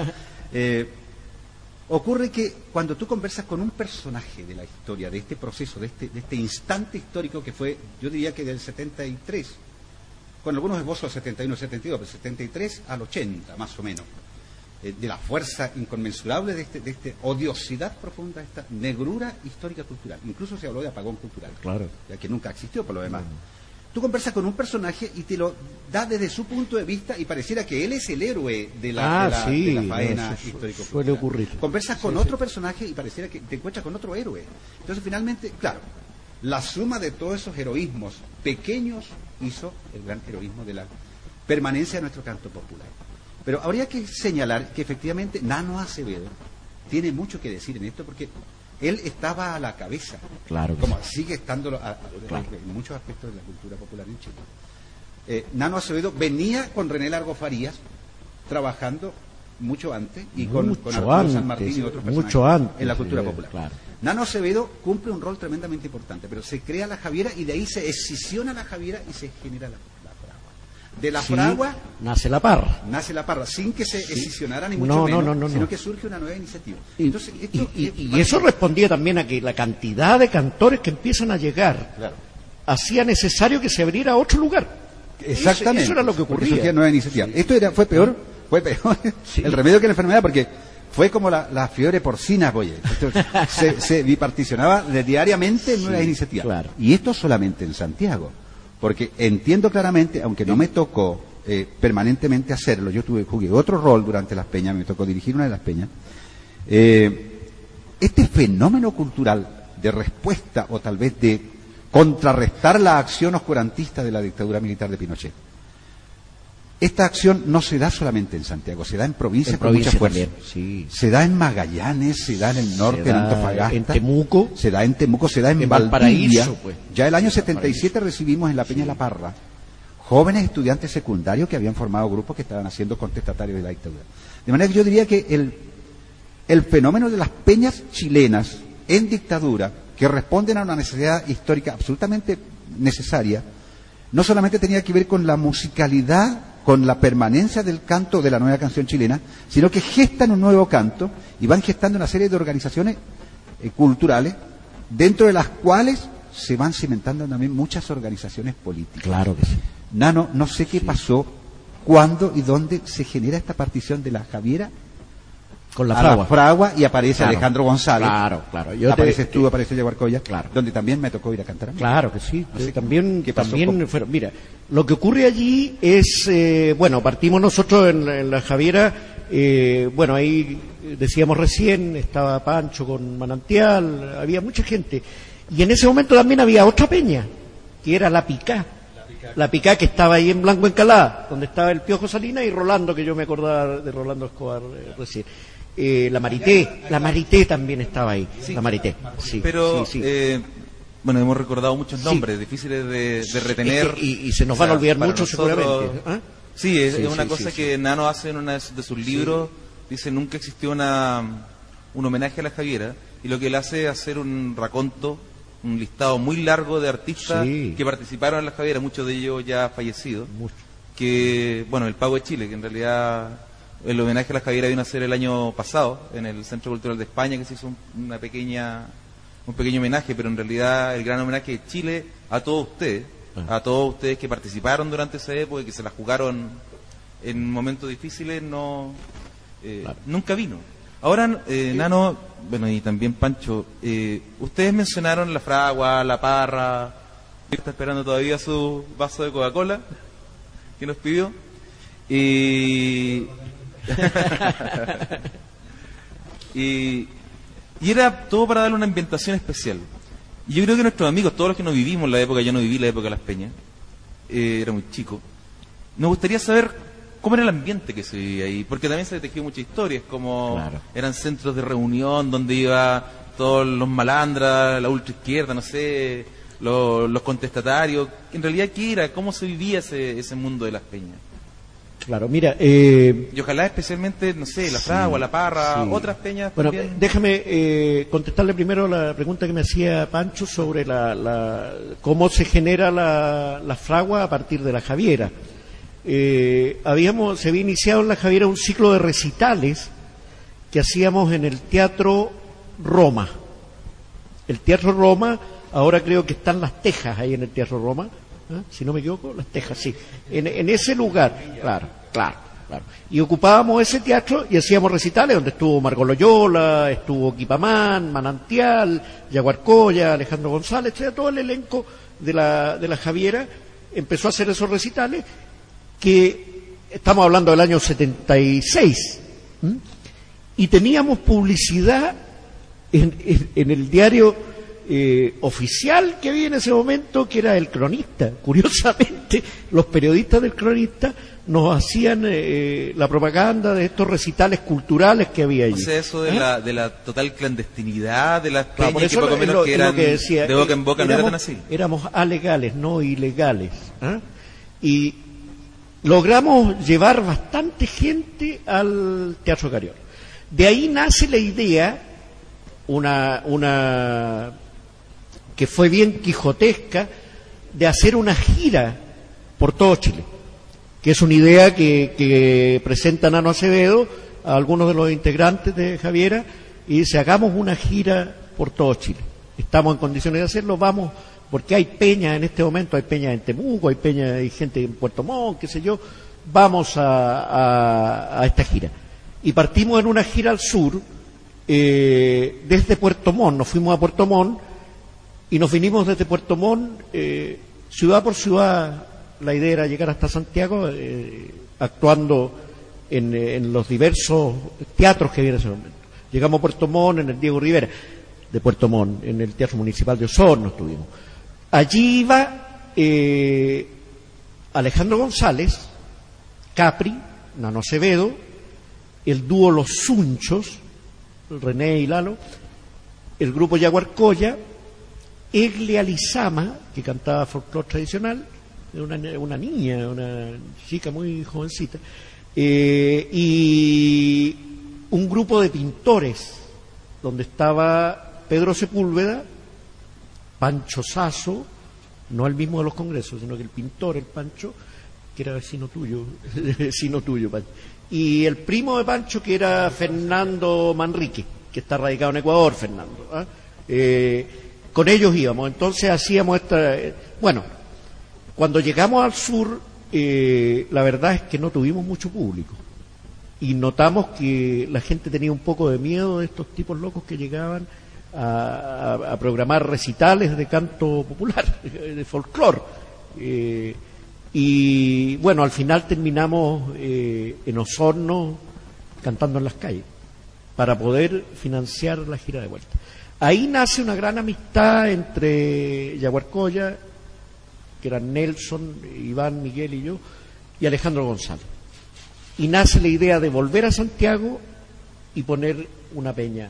eh, Ocurre que cuando tú conversas con un personaje de la historia, de este proceso, de este, de este instante histórico que fue, yo diría que del setenta y tres, con algunos esbozos setenta y uno, setenta y dos, pero setenta y tres al ochenta, más o menos, eh, de la fuerza inconmensurable de este, de esta odiosidad profunda, de esta negrura histórica cultural. Incluso se habló de apagón cultural, claro, ya que nunca existió por lo demás. Mm. Tú conversas con un personaje y te lo da desde su punto de vista y pareciera que él es el héroe de la, ah, de la, sí, de la faena no, histórico. Suele ocurrir. Conversas con sí, otro sí. personaje y pareciera que te encuentras con otro héroe. Entonces, finalmente, claro, la suma de todos esos heroísmos pequeños hizo el gran heroísmo de la permanencia de nuestro canto popular. Pero habría que señalar que efectivamente Nano Acevedo tiene mucho que decir en esto porque él estaba a la cabeza, claro como sí. sigue estando a, a, claro. en muchos aspectos de la cultura popular en Chile. Eh, Nano Acevedo venía con René Largo Farías trabajando mucho antes y con, mucho con Arturo antes, San Martín y otros personajes mucho antes, en la cultura sí, popular. Claro. Nano Acevedo cumple un rol tremendamente importante, pero se crea la Javiera y de ahí se escisiona la Javiera y se genera la, la fragua. De la sí, fragua nace la parra. Nace la parra, sin que se sí. escisionara ni mucho no, menos, no, no, no, sino no. que surge una nueva iniciativa. Y, Entonces, esto y, y, es, y eso respondía también a que la cantidad de cantores que empiezan a llegar claro. hacía necesario que se abriera otro lugar. Exactamente. Eso, eso era lo que ocurría. Nueva iniciativa. Sí. Esto era, fue peor, fue peor sí. el remedio que la enfermedad, porque fue como la, la fiebre porcina, oye. Esto se, se biparticionaba diariamente en nuevas sí, iniciativas. Claro. Y esto solamente en Santiago. Porque entiendo claramente, aunque no me tocó eh, permanentemente hacerlo, yo tuve jugué otro rol durante las peñas, me tocó dirigir una de las peñas. Eh, este fenómeno cultural de respuesta o tal vez de contrarrestar la acción oscurantista de la dictadura militar de Pinochet. Esta acción no se da solamente en Santiago, se da en provincias en con provincia mucha fuerza. También, sí. Se da en Magallanes, se da en el norte, en Antofagasta. En Temuco. Se da en Temuco, se da en, en Valdivia. Valparaíso, pues. Ya el año setenta y siete recibimos en la Peña sí. La Parra, jóvenes estudiantes secundarios que habían formado grupos que estaban haciendo contestatarios de la dictadura. De manera que yo diría que el, el fenómeno de las peñas chilenas en dictadura, que responden a una necesidad histórica absolutamente necesaria, no solamente tenía que ver con la musicalidad, con la permanencia del canto de la nueva canción chilena, sino que gestan un nuevo canto y van gestando una serie de organizaciones eh, culturales, dentro de las cuales se van cimentando también muchas organizaciones políticas. Claro que sí. Nano, no sé qué sí. pasó, cuándo y dónde se genera esta partición de la Javiera con la a fragua. la fragua y aparece Claro. Alejandro González. Claro, claro. Yo apareces te- tú, aparece Yaguarcoya, Claro. donde también me tocó ir a cantar a mí. Claro que sí. No sé Eh, también, qué pasó también con- fueron- mira, lo que ocurre allí es, eh, bueno, partimos nosotros en, en la Javiera, eh, bueno, ahí decíamos recién, estaba Pancho con Manantial, había mucha gente. Y en ese momento también había otra peña, que era La Picá. La Picá, que estaba ahí en Blanco Encalada, donde estaba el Piojo Salinas y Rolando, que yo me acordaba de Rolando Escobar eh, recién. Eh, la Marité, la Marité también estaba ahí, la Marité. Sí, Pero, sí, sí. eh, bueno, hemos recordado muchos Sí. nombres difíciles de, de retener. Es que- y- y se nos van a olvidar para muchos nosotros- seguramente, ¿ah? Sí, es, Sí, es una sí, cosa sí, que Nano hace en uno de sus de sus libros. Dice, nunca existió una, un homenaje a la Javiera. Y lo que él hace es hacer un raconto, un listado muy largo de artistas Sí. que participaron en la Javiera, muchos de ellos ya fallecidos. Mucho. Que, bueno, el Pago de Chile, que en realidad el homenaje a la Javiera vino a ser el año pasado en el Centro Cultural de España, que se hizo un, una pequeña un pequeño homenaje, pero en realidad el gran homenaje de Chile a todos ustedes, a todos ustedes que participaron durante esa época y que se la jugaron en momentos difíciles, no eh, Claro. nunca vino. Ahora, eh, Nano, bueno, y también Pancho, eh, ustedes mencionaron la fragua, la parra, está esperando todavía su vaso de Coca-Cola que nos pidió. Y... y, y era todo para darle una ambientación especial. Y yo creo que nuestros amigos, todos los que no vivimos la época, yo no viví la época de Las Peñas, eh, era muy chico, nos gustaría saber cómo era el ambiente que se vivía ahí, porque también se tejió muchas historias, como Claro. eran centros de reunión donde iba todos los malandras, la ultraizquierda, no sé, los, los contestatarios. En realidad, ¿qué era? ¿Cómo se vivía ese, ese mundo de Las Peñas? Claro, mira, eh, Y ojalá especialmente, no sé, la fragua, la parra, sí. otras peñas bueno, también. déjame eh, contestarle primero la pregunta que me hacía Pancho sobre la, la- cómo se genera la, la fragua a partir de la Javiera. Eh, habíamos, se había iniciado en la Javiera un ciclo de recitales que hacíamos en el Teatro Roma. El Teatro Roma, ahora creo que están Las Tejas ahí en el Teatro Roma, ¿eh? Si no me equivoco, Las Tejas, sí. En, en ese lugar, claro, claro, claro. Y ocupábamos ese teatro y hacíamos recitales donde estuvo Margot Loyola, estuvo Quipamán, Manantial, Yaguarcoya, Alejandro González, todo el elenco de la, de la Javiera empezó a hacer esos recitales que estamos hablando del año setenta y seis, ¿m? Y teníamos publicidad en, en- en el diario eh, oficial que había en ese momento, que era El Cronista. Curiosamente, los periodistas del Cronista nos hacían eh, la propaganda de estos recitales culturales que había allí. O sea, eso de, ¿Eh? la, de la total clandestinidad de las Claro, por peñas, que eso poco es menos lo- que es lo eran que decía, de boca en boca, no era éramos, tan así. Éramos alegales, no ilegales. ¿ah? Y logramos llevar bastante gente al Teatro Cariola. De ahí nace la idea, una, una que fue bien quijotesca, de hacer una gira por todo Chile, que es una idea que, que presenta Nano Acevedo a algunos de los integrantes de Javiera, y dice, hagamos una gira por todo Chile. Estamos en condiciones de hacerlo, vamos, porque hay peñas en este momento, hay peñas en Temuco, hay peñas, hay gente en Puerto Montt, qué sé yo, vamos a, a, a esta gira. Y partimos en una gira al sur, eh, desde Puerto Montt, nos fuimos a Puerto Montt, y nos vinimos desde Puerto Montt, eh, ciudad por ciudad. La idea era llegar hasta Santiago, eh, actuando en, eh, en los diversos teatros que había en ese momento. Llegamos a Puerto Montt en el Diego Rivera, de Puerto Montt, en el Teatro Municipal de Osorno estuvimos. Allí iba eh, Alejandro González, Capri, Nano Acevedo, el dúo Los Sunchos, René y Lalo, el grupo Yaguarcoya, Egle Alizama, que cantaba folclore tradicional, una, una niña, una chica muy jovencita, eh, y un grupo de pintores, donde estaba Pedro Sepúlveda, Pancho Sasso, no el mismo de los congresos, sino que el pintor, el Pancho, que era vecino tuyo, vecino tuyo, Pancho, y el primo de Pancho, que era Fernando Manrique, que está radicado en Ecuador, Fernando. ¿eh? Eh, con ellos íbamos, entonces hacíamos esta... Eh, bueno, cuando llegamos al sur, eh, la verdad es que no tuvimos mucho público, y notamos que la gente tenía un poco de miedo de estos tipos locos que llegaban a, a, a programar recitales de canto popular, de folclore. Eh, y bueno, al final terminamos eh, en Osorno cantando en las calles para poder financiar la gira de vuelta. Ahí nace una gran amistad entre Yaguarcoya, que eran Nelson, Iván, Miguel y yo, y Alejandro González. Y nace la idea de volver a Santiago y poner una peña.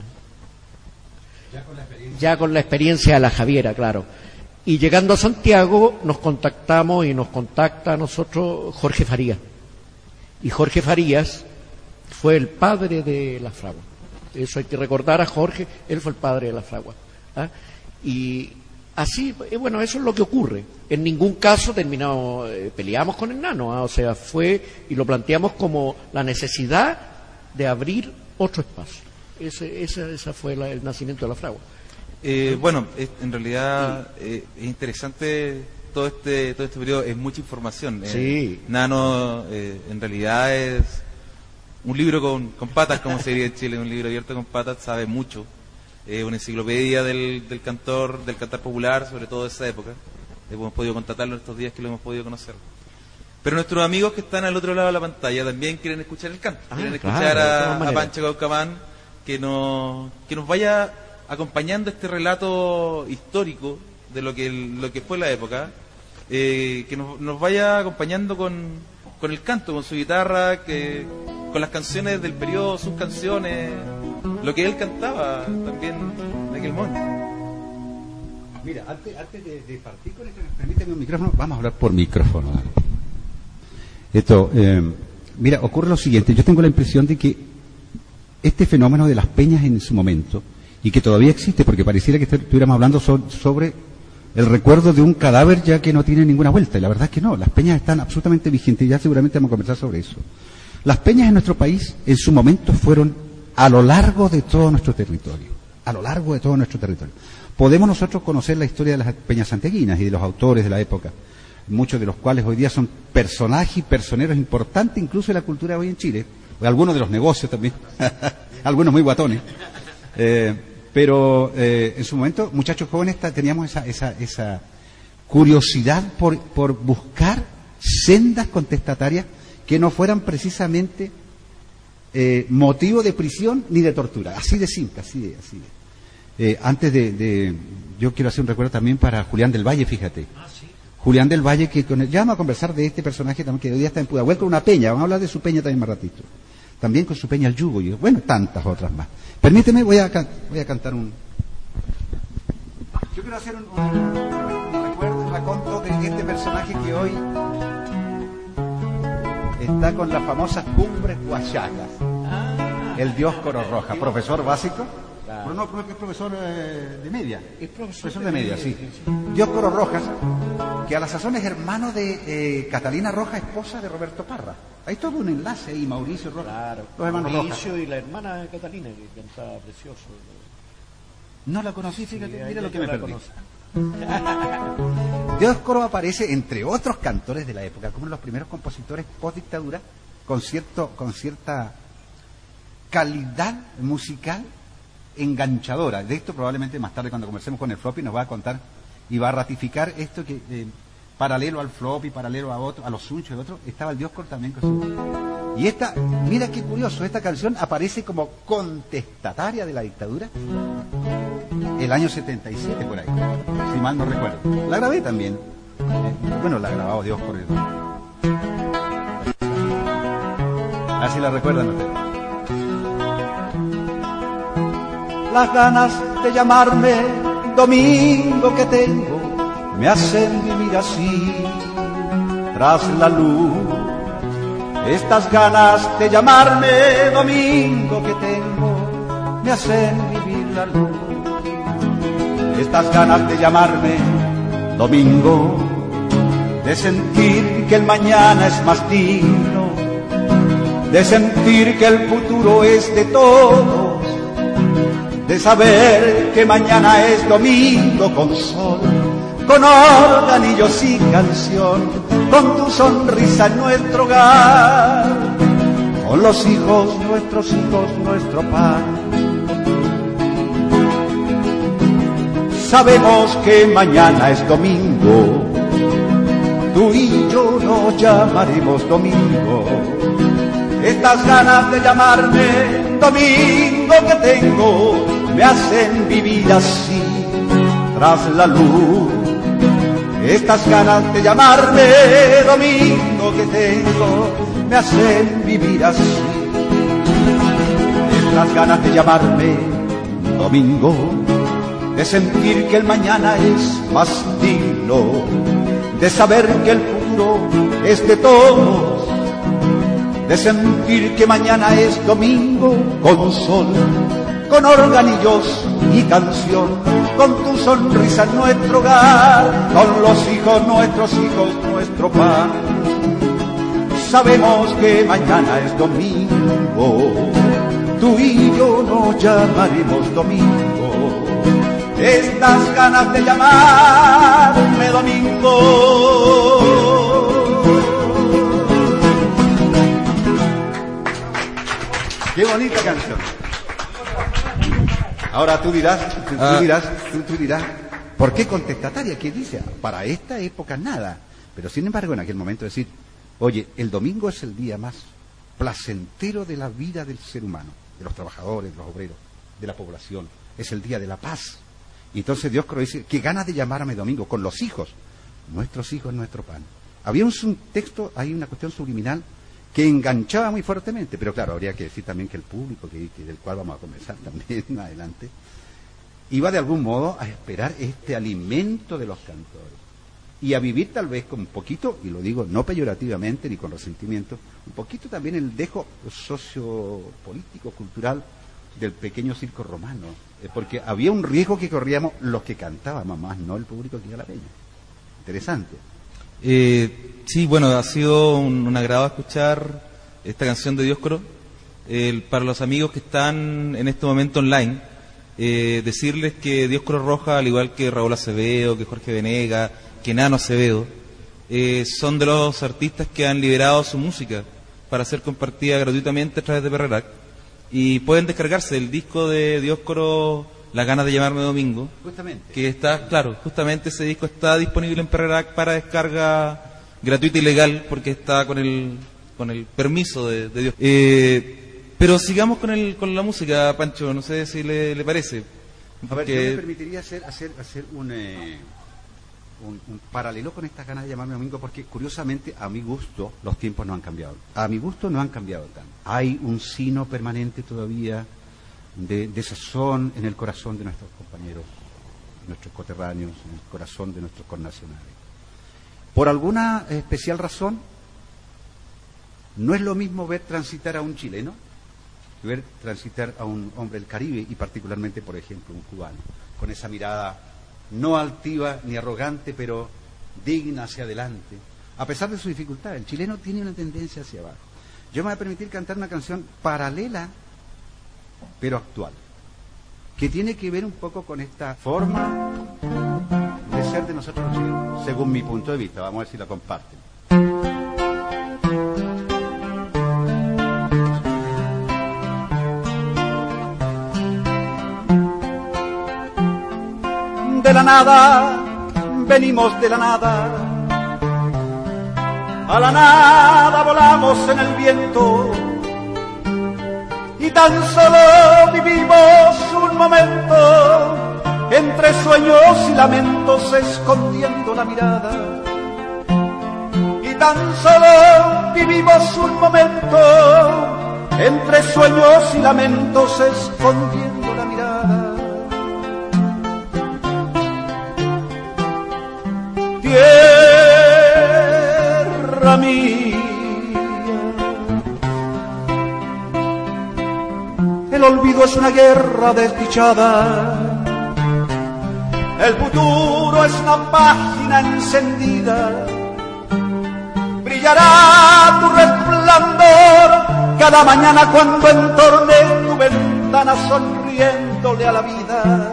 Ya con la experiencia, ya con la experiencia de la Javiera, claro. Y llegando a Santiago nos contactamos y nos contacta a nosotros Jorge Farías. Y Jorge Farías fue el padre de La Fragua. Eso hay que recordar a Jorge, él fue el padre de La Fragua. ¿Ah? Y así, bueno, eso es lo que ocurre. En ningún caso terminamos, eh, peleamos con el Nano, ¿ah? O sea, fue, y lo planteamos como la necesidad de abrir otro espacio. Ese, esa, esa fue la, el nacimiento de La Fragua. Eh, bueno, es, en realidad eh, es interesante todo este todo este periodo, es mucha información. Eh, sí. Nano eh, en realidad es un libro con, con patas, como se diría en Chile, un libro abierto con patas, sabe mucho. Es eh, una enciclopedia del, del cantor, del cantar popular, sobre todo de esa época. Eh, hemos podido contratarlo en estos días que lo hemos podido conocer. Pero nuestros amigos que están al otro lado de la pantalla también quieren escuchar el canto, ah, quieren claro, escuchar a, a Pancho Caucamán, que nos, que nos vaya acompañando este relato histórico de lo que lo que fue la época, eh, que nos, nos vaya acompañando con, con el canto, con su guitarra, que con las canciones del periodo, sus canciones, lo que él cantaba también en aquel momento. Mira, antes, antes de, de partir con esto, permíteme un micrófono, vamos a hablar por micrófono. ¿Vale? Esto, eh, mira, ocurre lo siguiente, yo tengo la impresión de que este fenómeno de las peñas en su momento, y que todavía existe, porque pareciera que estuviéramos hablando so, sobre el recuerdo de un cadáver ya que no tiene ninguna vuelta, y la verdad es que no, las peñas están absolutamente vigentes, y ya seguramente vamos a conversar sobre eso. Las peñas en nuestro país, en su momento, fueron a lo largo de todo nuestro territorio, a lo largo de todo nuestro territorio. Podemos nosotros conocer la historia de las peñas santiaguinas y de los autores de la época, muchos de los cuales hoy día son personajes y personeros importantes incluso de la cultura hoy en Chile, o algunos de los negocios también, algunos muy guatones. Eh, pero eh, en su momento, muchachos jóvenes, teníamos esa, esa, esa curiosidad por, por buscar sendas contestatarias que no fueran precisamente eh, motivo de prisión ni de tortura. Así de simple, así de... Así de. Eh, antes de, de... Yo quiero hacer un recuerdo también para Julián del Valle, fíjate. Ah, sí. Julián del Valle, que con el, ya vamos a conversar de este personaje también, que hoy día está en Pudahuel con una peña, vamos a hablar de su peña también más ratito. También con su peña El Yugo, y bueno, tantas otras más. Permíteme, voy a, voy a cantar un... Yo quiero hacer un, un, un recuerdo, un raconto de este personaje que hoy está con las famosas cumbres huachacas. Ah, el Dioscoro Roja, profesor básico. Claro. No, no, es profesor eh, de media. Es profesor, profesor de, de media, media, sí. sí. Dioscoro Rojas, que a la sazón es hermano de eh, Catalina Rojas, esposa de Roberto Parra. Hay todo un enlace ahí, Mauricio Rojas. Claro, los hermanos Mauricio Rojas. Y la hermana de Catalina, que cantaba precioso. No la conocí, fíjate, sí, mira lo que me perdí. Conoce. Dioscoro aparece, entre otros cantores de la época, como uno de los primeros compositores post-dictadura, con, cierto, con cierta calidad musical enganchadora. De esto probablemente más tarde, cuando conversemos con el Floppy, nos va a contar y va a ratificar esto que... Eh, paralelo al Floppy, paralelo a otro, a los Sunchos y otros, estaba el Dioscoro también con su... Y esta, mira qué curioso, esta canción aparece como contestataria de la dictadura el año setenta y siete por ahí, si mal no recuerdo. La grabé también. Eh, bueno, la grababa Dioscoro. Así la recuerdan ustedes. Las ganas de llamarme domingo que tengo me hacen vivir así, tras la luz. Estas ganas de llamarme domingo que tengo me hacen vivir la luz. Estas ganas de llamarme domingo, de sentir que el mañana es más digno, de sentir que el futuro es de todos, de saber que mañana es domingo con sol, con organillos y canción, con tu sonrisa en nuestro hogar, con los hijos, nuestros hijos, nuestro pan. Sabemos que mañana es domingo, tú y yo nos llamaremos domingo. Estas ganas de llamarme domingo que tengo me hacen vivir así, tras la luz. Estas ganas de llamarme domingo que tengo me hacen vivir así. Estas ganas de llamarme domingo, de sentir que el mañana es más digno, de saber que el futuro es de todos, de sentir que mañana es domingo con sol, con organillos y canción, con tu sonrisa en nuestro hogar, con los hijos, nuestros hijos, nuestro pan. Sabemos que mañana es domingo, tú y yo nos llamaremos domingo. Estas ganas de llamarme domingo. Qué bonita canción. Ahora tú dirás, tú, tú dirás, tú, tú dirás, ¿por qué contestataria? ¿Qué dice? Para esta época nada. Pero sin embargo, en aquel momento decir, oye, el domingo es el día más placentero de la vida del ser humano, de los trabajadores, de los obreros, de la población. Es el día de la paz. Y entonces Dios dice, qué ganas de llamarme domingo, con los hijos, nuestros hijos, nuestro pan. Había un, un texto, hay una cuestión subliminal que enganchaba muy fuertemente, pero claro, habría que decir también que el público, que, que del cual vamos a conversar también adelante, iba de algún modo a esperar este alimento de los cantores y a vivir tal vez con un poquito, y lo digo no peyorativamente ni con resentimiento, un poquito también el dejo sociopolítico, cultural del pequeño circo romano, eh, porque había un riesgo que corríamos los que cantábamos más, no el público que iba a la peña. Interesante. Eh, sí, bueno, ha sido un, un agrado escuchar esta canción de Dioscoro. Eh, para los amigos que están en este momento online, eh, decirles que Dioscoro Roja, al igual que Raúl Acevedo, que Jorge Venega, que Nano Acevedo, eh, son de los artistas que han liberado su música para ser compartida gratuitamente a través de Perrerac, y pueden descargarse el disco de Dioscoro, Las ganas de llamarme domingo, justamente, que está, claro, justamente ese disco está disponible en Perrerac para descarga gratuita y legal, porque está con el con el permiso de, de Dios. Eh, pero sigamos con el con la música, Pancho, no sé si le, le parece. A ver, yo me permitiría hacer hacer hacer un, eh, un un paralelo con estas ganas de llamarme domingo, porque curiosamente a mi gusto los tiempos no han cambiado. A mi gusto no han cambiado tanto. Hay un sino permanente todavía de, de sazón en el corazón de nuestros compañeros, nuestros coterráneos, en el corazón de nuestros connacionales. Por alguna especial razón, no es lo mismo ver transitar a un chileno que ver transitar a un hombre del Caribe, y particularmente, por ejemplo, un cubano, con esa mirada no altiva ni arrogante, pero digna hacia adelante, a pesar de su dificultad. El chileno tiene una tendencia hacia abajo. Yo me voy a permitir cantar una canción paralela, pero actual, que tiene que ver un poco con esta forma de ser de nosotros los chilenos, según mi punto de vista. Vamos a ver si la comparten. De la nada, venimos de la nada, a la nada volamos en el viento, y tan solo vivimos un momento, entre sueños y lamentos escondiendo la mirada. Y tan solo vivimos un momento, entre sueños y lamentos escondiendo la mirada. tierra mía. El olvido es una guerra desdichada, el futuro es una página encendida. Brillará tu resplandor cada mañana cuando entorne tu ventana sonriéndole a la vida.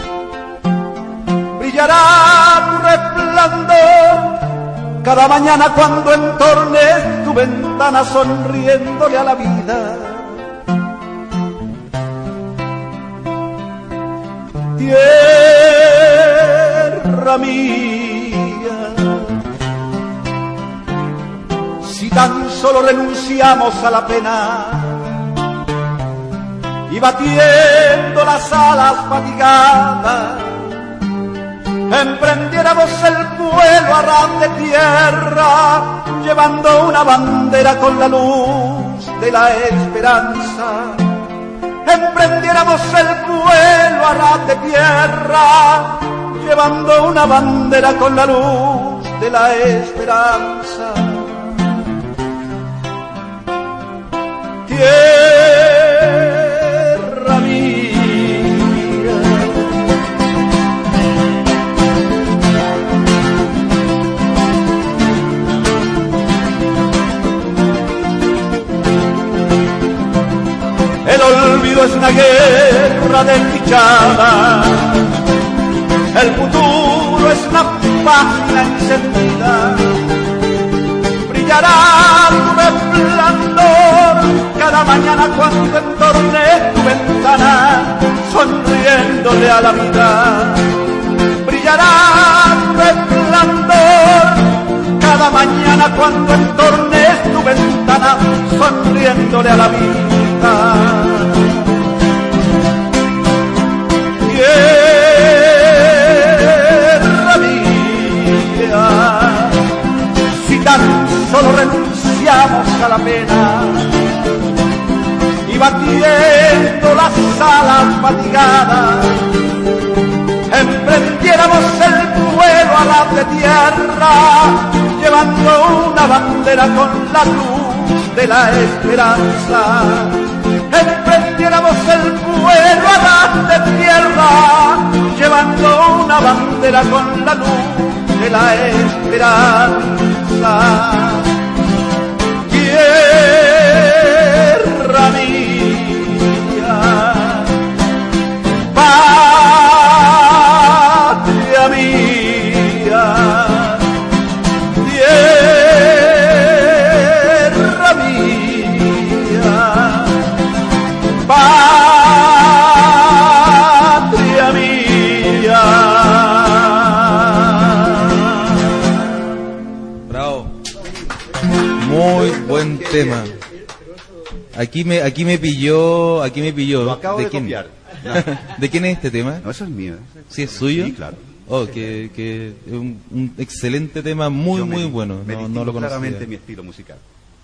Brillará tu resplandor cada mañana cuando entorne tu ventana sonriéndole a la vida. Tierra mía, si tan solo renunciamos a la pena y batiendo las alas fatigadas emprendiéramos el vuelo a ras de tierra, llevando una bandera con la luz de la esperanza. Emprendiéramos el vuelo a ras de tierra, llevando una bandera con la luz de la esperanza. Tierra mía, el olvido es una guerra desdichada, el futuro es una página encendida. Brillará tu resplandor cada mañana cuando entorne tu ventana sonriéndole a la vida. Brillará tu resplandor cada mañana cuando entorne tu ventana sonriéndole a la vida. Tierra mía, si tan solo renunciamos a la pena y batiendo las alas fatigadas emprendiéramos el vuelo a ras de tierra, llevando una bandera con la luz de la esperanza. Emprendiéramos el vuelo a ras de tierra, llevando una bandera con la luz de la esperanza. Tierra mía, patria mía, tierra mía, patria mía. Bravo. Muy buen tema. Aquí me, aquí me pilló, aquí me pilló. Lo acabo de quién? copiar. ¿De quién es este tema? No, eso es mío. ¿Sí es suyo? Sí, claro. Oh, que, que es un, un excelente tema, muy, Yo me- muy bueno. Me No, distingo no lo conocía. claramente mi estilo musical.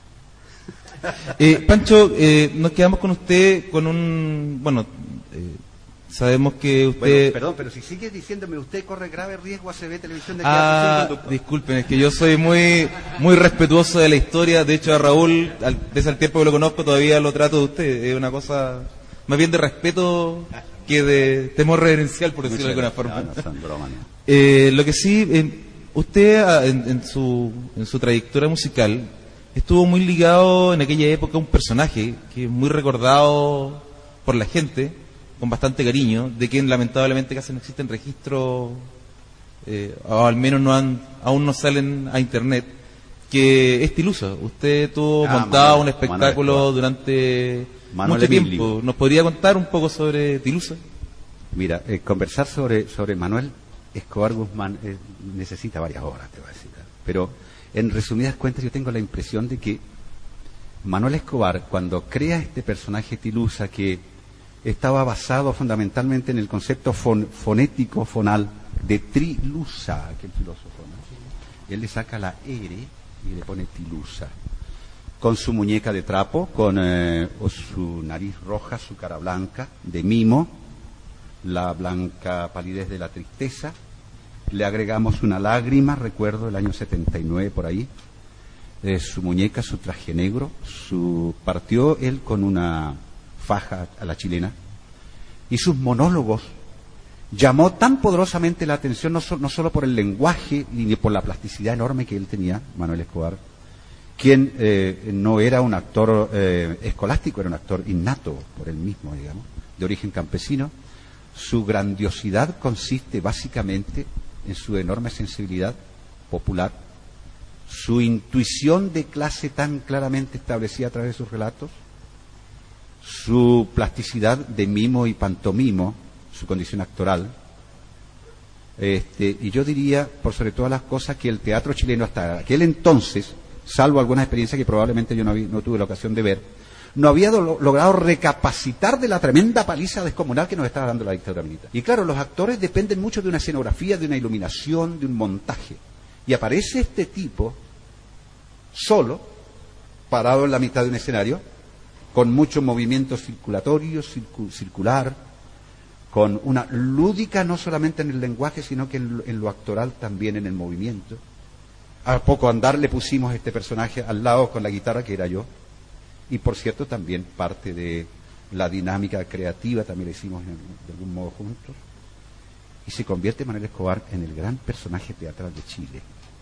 Eh, Pancho, eh, nos quedamos con usted con un... Bueno, eh, sabemos que usted... Bueno, perdón, pero si sigue diciéndome usted corre grave riesgo a C B Televisión de quedarse sin Ah, conductor. disculpen, es que yo soy muy muy respetuoso de la historia. De hecho, a Raúl, al, desde el tiempo que lo conozco, todavía lo trato de usted. Es una cosa más bien de respeto que de temor reverencial, por decirlo de alguna forma. No, no, son bromas, no. Eh, lo que sí, eh, usted ah, en, en su, en su trayectoria musical estuvo muy ligado en aquella época a un personaje que es muy recordado por la gente, con bastante cariño, de quien lamentablemente casi no existen registros, eh, o al menos no han, aún no salen a internet, que es Tilusa. Usted tuvo Ah, montado Manuel- un espectáculo Manuel Escobar. durante Manuel mucho Emilio. tiempo. ¿Nos podría contar un poco sobre Tilusa? Mira, eh, conversar sobre, sobre Manuel Escobar Guzmán eh, necesita varias horas, te voy a decir. Pero, en resumidas cuentas, yo tengo la impresión de que Manuel Escobar, cuando crea este personaje Tilusa, que estaba basado fundamentalmente en el concepto fon- fonético, fonal, de Trilusa, aquel filósofo, ¿no? Él le saca la R y le pone Tilusa. Con su muñeca de trapo, con eh, o su nariz roja, su cara blanca, de mimo, la blanca palidez de la tristeza, le agregamos una lágrima, recuerdo el año setenta y nueve por ahí, eh, su muñeca, su traje negro, su partió él con una faja a la chilena, y sus monólogos llamó tan poderosamente la atención, no, so, no solo por el lenguaje ni por la plasticidad enorme que él tenía, Manuel Escobar, quien eh, no era un actor eh, escolástico, era un actor innato por él mismo, digamos, de origen campesino. Su grandiosidad consiste básicamente en su enorme sensibilidad popular, su intuición de clase tan claramente establecida a través de sus relatos, su plasticidad de mimo y pantomimo, su condición actoral, este, y yo diría, por sobre todas las cosas, que el teatro chileno hasta aquel entonces, salvo algunas experiencias que probablemente yo no, vi, no tuve la ocasión de ver, no había do, logrado recapacitar de la tremenda paliza descomunal que nos estaba dando la dictadura militar. Y claro, los actores dependen mucho de una escenografía, de una iluminación, de un montaje. Y aparece este tipo, solo, parado en la mitad de un escenario, con mucho movimiento circulatorio, circu, circular, con una lúdica no solamente en el lenguaje, sino que en, en lo actoral también en el movimiento. A poco andar le pusimos este personaje al lado con la guitarra, que era yo, y por cierto también parte de la dinámica creativa también la hicimos en, de algún modo juntos, y se convierte Manuel Escobar en el gran personaje teatral de Chile.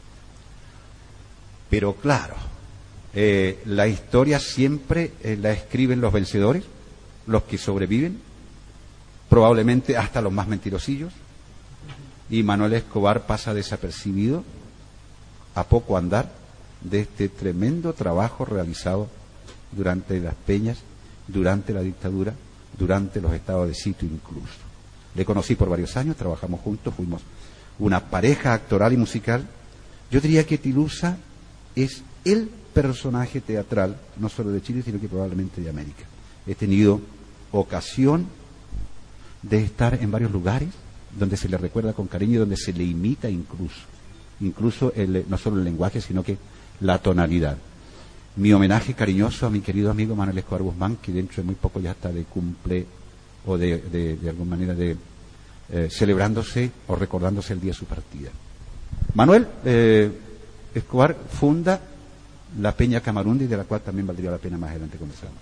Pero claro, eh, la historia siempre eh, la escriben los vencedores, los que sobreviven, probablemente hasta los más mentirosillos, y Manuel Escobar pasa desapercibido a poco andar de este tremendo trabajo realizado durante las peñas, durante la dictadura, durante los estados de sitio incluso. Le conocí por varios años, trabajamos juntos, fuimos una pareja actoral y musical. Yo diría que Tilusa es el personaje teatral, no solo de Chile, sino que probablemente de América. He tenido ocasión de estar en varios lugares donde se le recuerda con cariño y donde se le imita incluso, incluso el, no solo el lenguaje, sino que la tonalidad. Mi homenaje cariñoso a mi querido amigo Manuel Escobar Guzmán, que dentro de muy poco ya está de cumple o de, de, de alguna manera de eh, celebrándose o recordándose el día de su partida. Manuel eh, Escobar funda la Peña Camarundi, de la cual también valdría la pena más adelante conversar.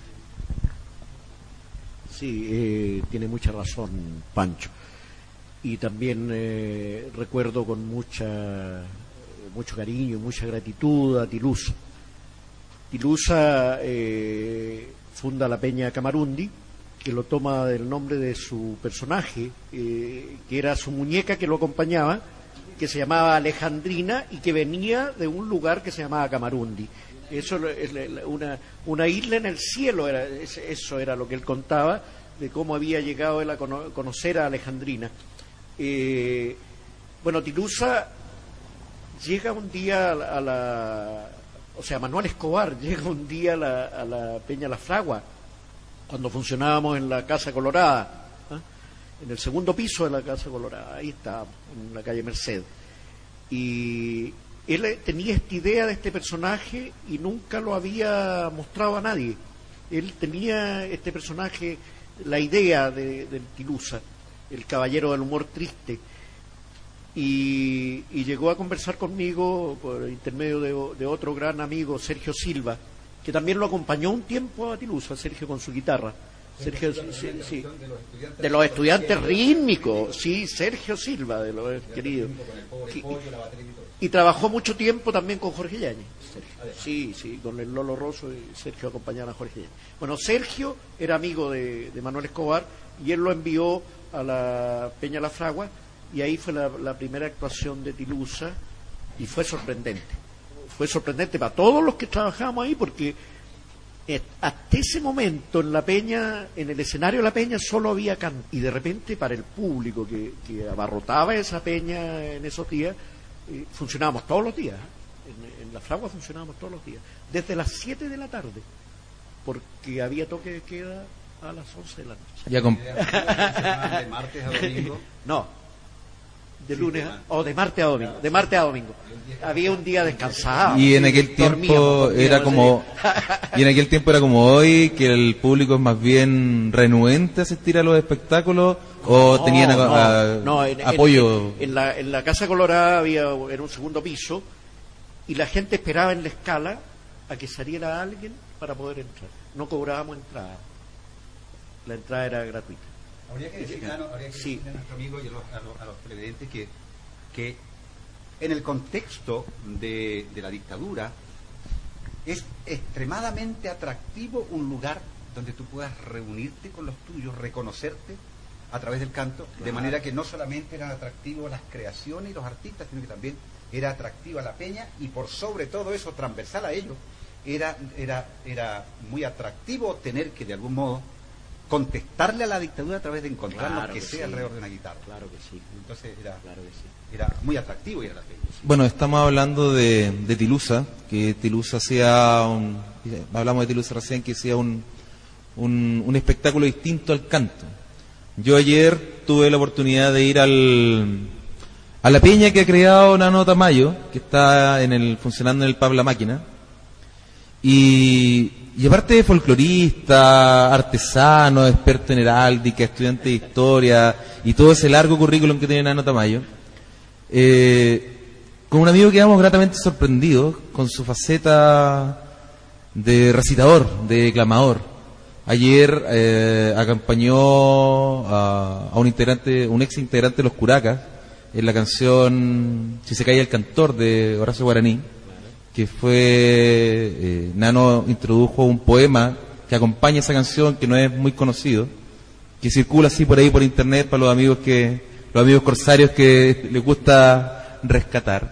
Sí, eh, tiene mucha razón Pancho. Y también eh, recuerdo con mucha mucho cariño y mucha gratitud a Tilusa. Tilusa eh, funda la Peña Camarundi, que lo toma del nombre de su personaje, eh, que era su muñeca que lo acompañaba, que se llamaba Alejandrina y que venía de un lugar que se llamaba Camarundi. Eso es una, una isla en el cielo, era, eso era lo que él contaba, de cómo había llegado él a conocer a Alejandrina. Eh, bueno, Tilusa llega un día a la, a la... O sea, Manuel Escobar llega un día a la, a la Peña La Fragua, cuando funcionábamos en la Casa Colorada, ¿eh? En el segundo piso de la Casa Colorada, ahí está, en la calle Merced. Y él tenía esta idea de este personaje y nunca lo había mostrado a nadie. Él tenía este personaje, la idea de, de Tilusa, el caballero del humor triste. Y, y llegó a conversar conmigo por intermedio de, de otro gran amigo, Sergio Silva, que también lo acompañó un tiempo a Tilusa, Sergio con su guitarra. Sergio, sí, sí, de los estudiantes rítmicos, sí, Sergio Silva, de los queridos. Y, y trabajó mucho tiempo también con Jorge Yáñez. Sí, sí, con el Lolo Rosso y Sergio acompañaban a Jorge Yáñez. Bueno, Sergio era amigo de, de Manuel Escobar y él lo envió a la Peña La Fragua. Y ahí fue la, la primera actuación de Tilusa y fue sorprendente. Fue sorprendente para todos los que trabajábamos ahí, porque hasta ese momento en la Peña, en el escenario de la Peña solo había canto. Y de repente para el público que, que abarrotaba esa Peña en esos días, eh, funcionábamos todos los días. En, en La Fragua funcionábamos todos los días. Desde las siete de la tarde, porque había toque de queda a las once de la noche. Ya con... ¿De martes a domingo? No. De lunes a, o de martes a domingo, de martes a domingo. Había un día descansado. Y en aquel tiempo era como y en aquel tiempo era como hoy, que el público es más bien renuente a asistir a los espectáculos, o no, tenían a, no, a, no, en, apoyo. En, en, la, en la Casa Colorada había, en un segundo piso, y la gente esperaba en la escala a que saliera alguien para poder entrar. No cobrábamos entrada, la entrada era gratuita. Habría que decir, Nano, habría que Sí. decirle a nuestro amigo y a los, a los, a los televidentes que, que en el contexto de, de la dictadura es extremadamente atractivo un lugar donde tú puedas reunirte con los tuyos, reconocerte a través del canto, Claro. de manera que no solamente eran atractivos las creaciones y los artistas, sino que también era atractiva la peña, y por sobre todo eso, transversal a ello, era, era, era muy atractivo tener que de algún modo contestarle a la dictadura a través de encontrar Claro lo que, que sea sí. alrededor de una guitarra. Claro que sí, Entonces era, claro que sí. era muy atractivo y era la peña. Bueno, estamos hablando de, de Tilusa, que Tilusa hacía un, hablamos de Tilusa recién, que hacía un, un, un espectáculo distinto al canto. Yo ayer tuve la oportunidad de ir al, a la peña que ha creado Nano Tamayo, que está en el, funcionando en el Pub La Máquina, y, y aparte de folclorista, artesano, experto en heráldica, estudiante de historia, y todo ese largo currículum que tiene Nano Tamayo, eh, con un amigo quedamos gratamente sorprendidos con su faceta de recitador, de declamador. Ayer eh, acompañó a, a un integrante, un ex integrante de Los Curacas, en la canción Si se cae el cantor de Horacio Guaraní, que fue, eh, Nano introdujo un poema que acompaña esa canción, que no es muy conocido, que circula así por ahí por internet para los amigos que, los amigos corsarios que les gusta rescatar.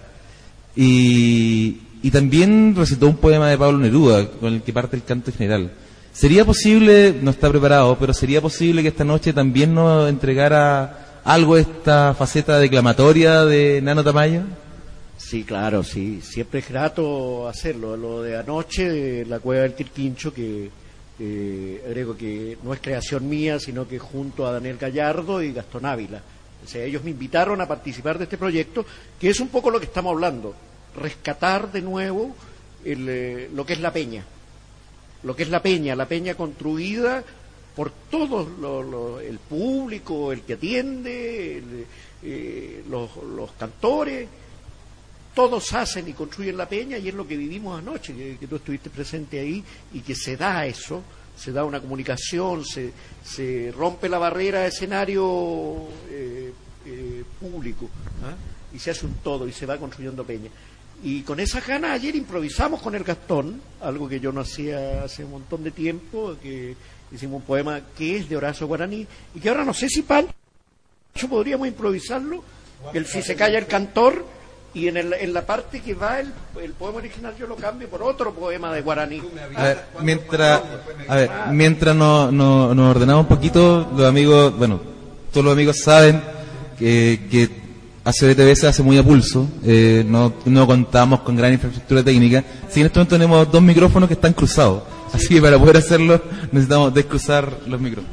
Y, y también recitó un poema de Pablo Neruda, con el que parte el canto general. ¿Sería posible, no está preparado, pero sería posible que esta noche también nos entregara algo de esta faceta declamatoria de Nano Tamayo? Sí, claro, sí. Siempre es grato hacerlo. Lo de anoche, de la Cueva del Quirquincho, que eh, agrego que no es creación mía, sino que junto a Daniel Gallardo y Gastón Ávila. O sea, ellos me invitaron a participar de este proyecto, que es un poco lo que estamos hablando. Rescatar de nuevo el, eh, lo que es la peña. Lo que es la peña, la peña construida por todo lo, lo, el público, el que atiende, el, eh, los, los cantores. Todos hacen y construyen la peña, y es lo que vivimos anoche, que, que tú estuviste presente ahí, y que se da eso, se da una comunicación, se, se rompe la barrera de escenario eh, eh, público, ¿ah? Y se hace un todo y se va construyendo peña. Y con esa gana ayer improvisamos con el Gastón, algo que yo no hacía hace un montón de tiempo, que hicimos un poema que es de Horacio Guaraní, y que ahora no sé si Pancho podríamos improvisarlo, el Si se calla el cantor, y en, el, en la parte que va el, el poema original yo lo cambio por otro poema de Guaraní. A ver, mientras, a ver, mientras nos no, no ordenamos un poquito, los amigos, bueno, todos los amigos saben que, que A C B T V se hace muy a pulso, eh, no, no contamos con gran infraestructura técnica, si en este momento tenemos dos micrófonos que están cruzados, así que para poder hacerlo necesitamos descruzar los micrófonos.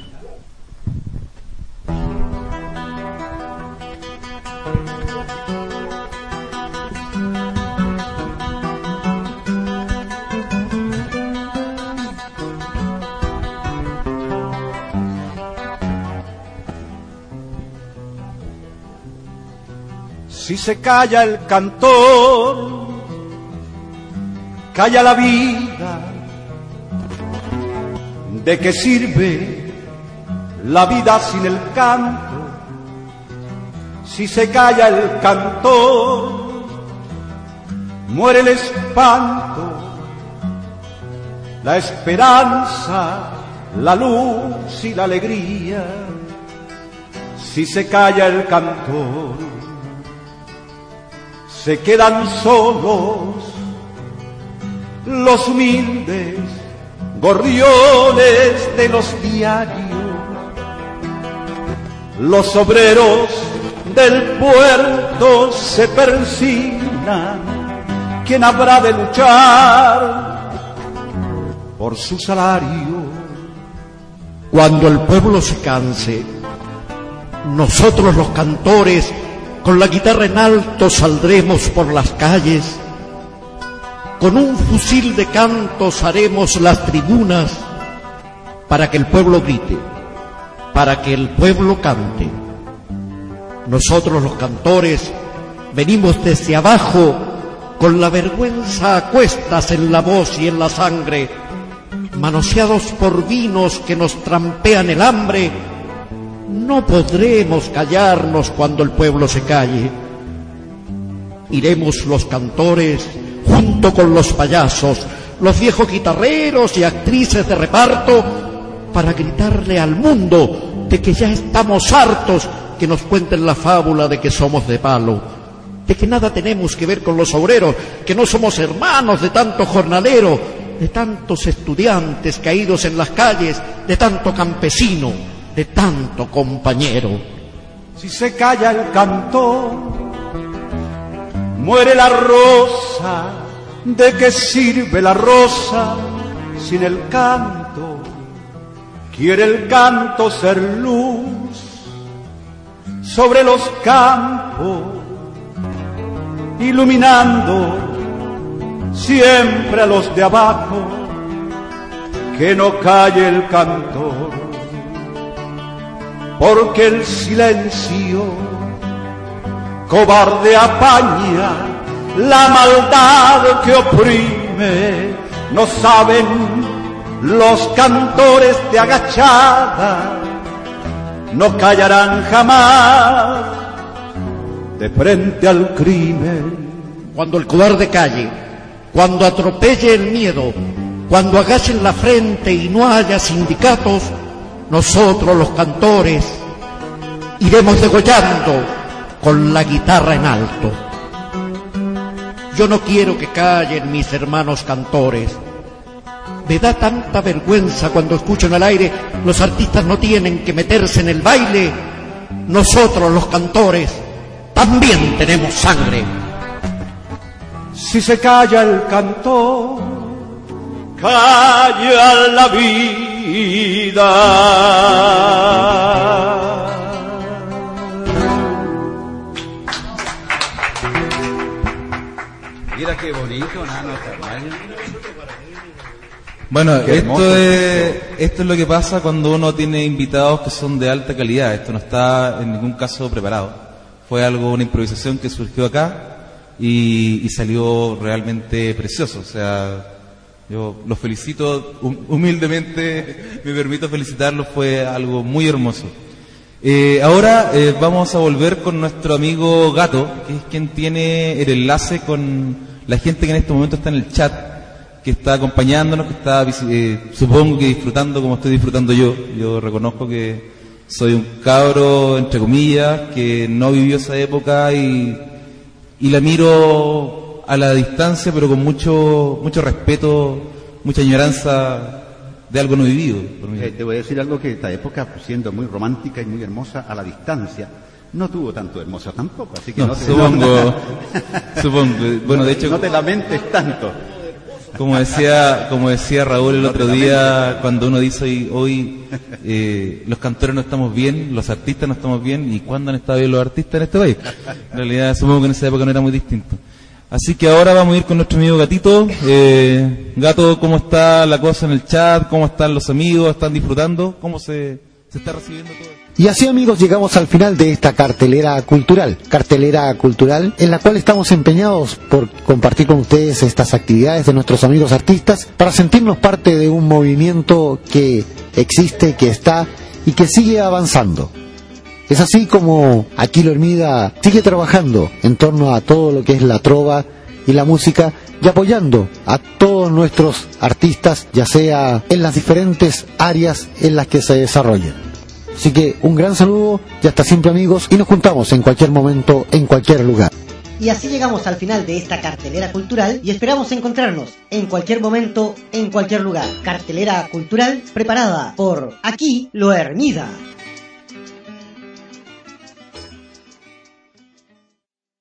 Si se calla el cantor, calla la vida. ¿De qué sirve la vida sin el canto? Si se calla el cantor, muere el espanto, la esperanza, la luz y la alegría. Si se calla el cantor, se quedan solos los humildes gorriones de los diarios, los obreros del puerto se persignan. ¿Quién habrá de luchar por su salario? Cuando el pueblo se canse, nosotros los cantores, con la guitarra en alto saldremos por las calles, con un fusil de cantos haremos las tribunas para que el pueblo grite, para que el pueblo cante. Nosotros los cantores venimos desde abajo con la vergüenza a cuestas en la voz y en la sangre, manoseados por vinos que nos trampean el hambre, no podremos callarnos cuando el pueblo se calle. Iremos los cantores junto con los payasos, los viejos guitarreros y actrices de reparto, para gritarle al mundo de que ya estamos hartos que nos cuenten la fábula de que somos de palo, de que nada tenemos que ver con los obreros, que no somos hermanos de tanto jornalero, de tantos estudiantes caídos en las calles, de tanto campesino, de tanto compañero. Si se calla el cantor, muere la rosa. ¿De qué sirve la rosa sin el canto? Quiere el canto ser luz sobre los campos, iluminando siempre a los de abajo. Que no calle el cantor, porque el silencio cobarde apaña la maldad que oprime. No saben los cantores de agachada, no callarán jamás de frente al crimen. Cuando el cobarde calle, cuando atropelle el miedo, cuando agachen la frente y no haya sindicatos, nosotros los cantores iremos degollando con la guitarra en alto. Yo no quiero que callen mis hermanos cantores. Me da tanta vergüenza cuando escucho en el aire: los artistas no tienen que meterse en el baile. Nosotros los cantores también tenemos sangre. Si se calla el cantor, calla la vida. Mira qué bonito, nano. Bueno, esto es, esto es lo que pasa cuando uno tiene invitados que son de alta calidad. Esto no está en ningún caso preparado. Fue algo, una improvisación que surgió acá y, y salió realmente precioso. O sea, yo los felicito humildemente, me permito felicitarlos, fue algo muy hermoso. Eh, ahora eh, vamos a volver con nuestro amigo Gato, que es quien tiene el enlace con la gente que en este momento está en el chat, que está acompañándonos, que está, eh, supongo que disfrutando como estoy disfrutando yo. Yo reconozco que soy un cabro, entre comillas, que no vivió esa época y, y la miro a la distancia, pero con mucho, mucho respeto, mucha añoranza de algo no vivido. Por mí. Eh, te voy a decir algo, que esta época, siendo muy romántica y muy hermosa, a la distancia, no tuvo tanto hermosa tampoco, así que no, no te supongo, supongo, bueno, de hecho, no te lamentes tanto. Como decía, como decía Raúl el no otro día, cuando uno dice hoy, hoy eh, los cantores no estamos bien, los artistas no estamos bien, ¿y cuándo han estado bien los artistas en este país? En realidad, supongo que en esa época no era muy distinto. Así que ahora vamos a ir con nuestro amigo Gatito. Eh, Gato, ¿cómo está la cosa en el chat? ¿Cómo están los amigos? ¿Están disfrutando? ¿Cómo se, se está recibiendo todo esto? Y así, amigos, llegamos al final de esta cartelera cultural, cartelera cultural en la cual estamos empeñados por compartir con ustedes estas actividades de nuestros amigos artistas para sentirnos parte de un movimiento que existe, que está y que sigue avanzando. Es así como Aquilo Hermida sigue trabajando en torno a todo lo que es la trova y la música y apoyando a todos nuestros artistas, ya sea en las diferentes áreas en las que se desarrollen. Así que un gran saludo y hasta siempre, amigos, y nos juntamos en cualquier momento, en cualquier lugar. Y así llegamos al final de esta cartelera cultural y esperamos encontrarnos en cualquier momento, en cualquier lugar. Cartelera cultural preparada por Aquilo Hermida.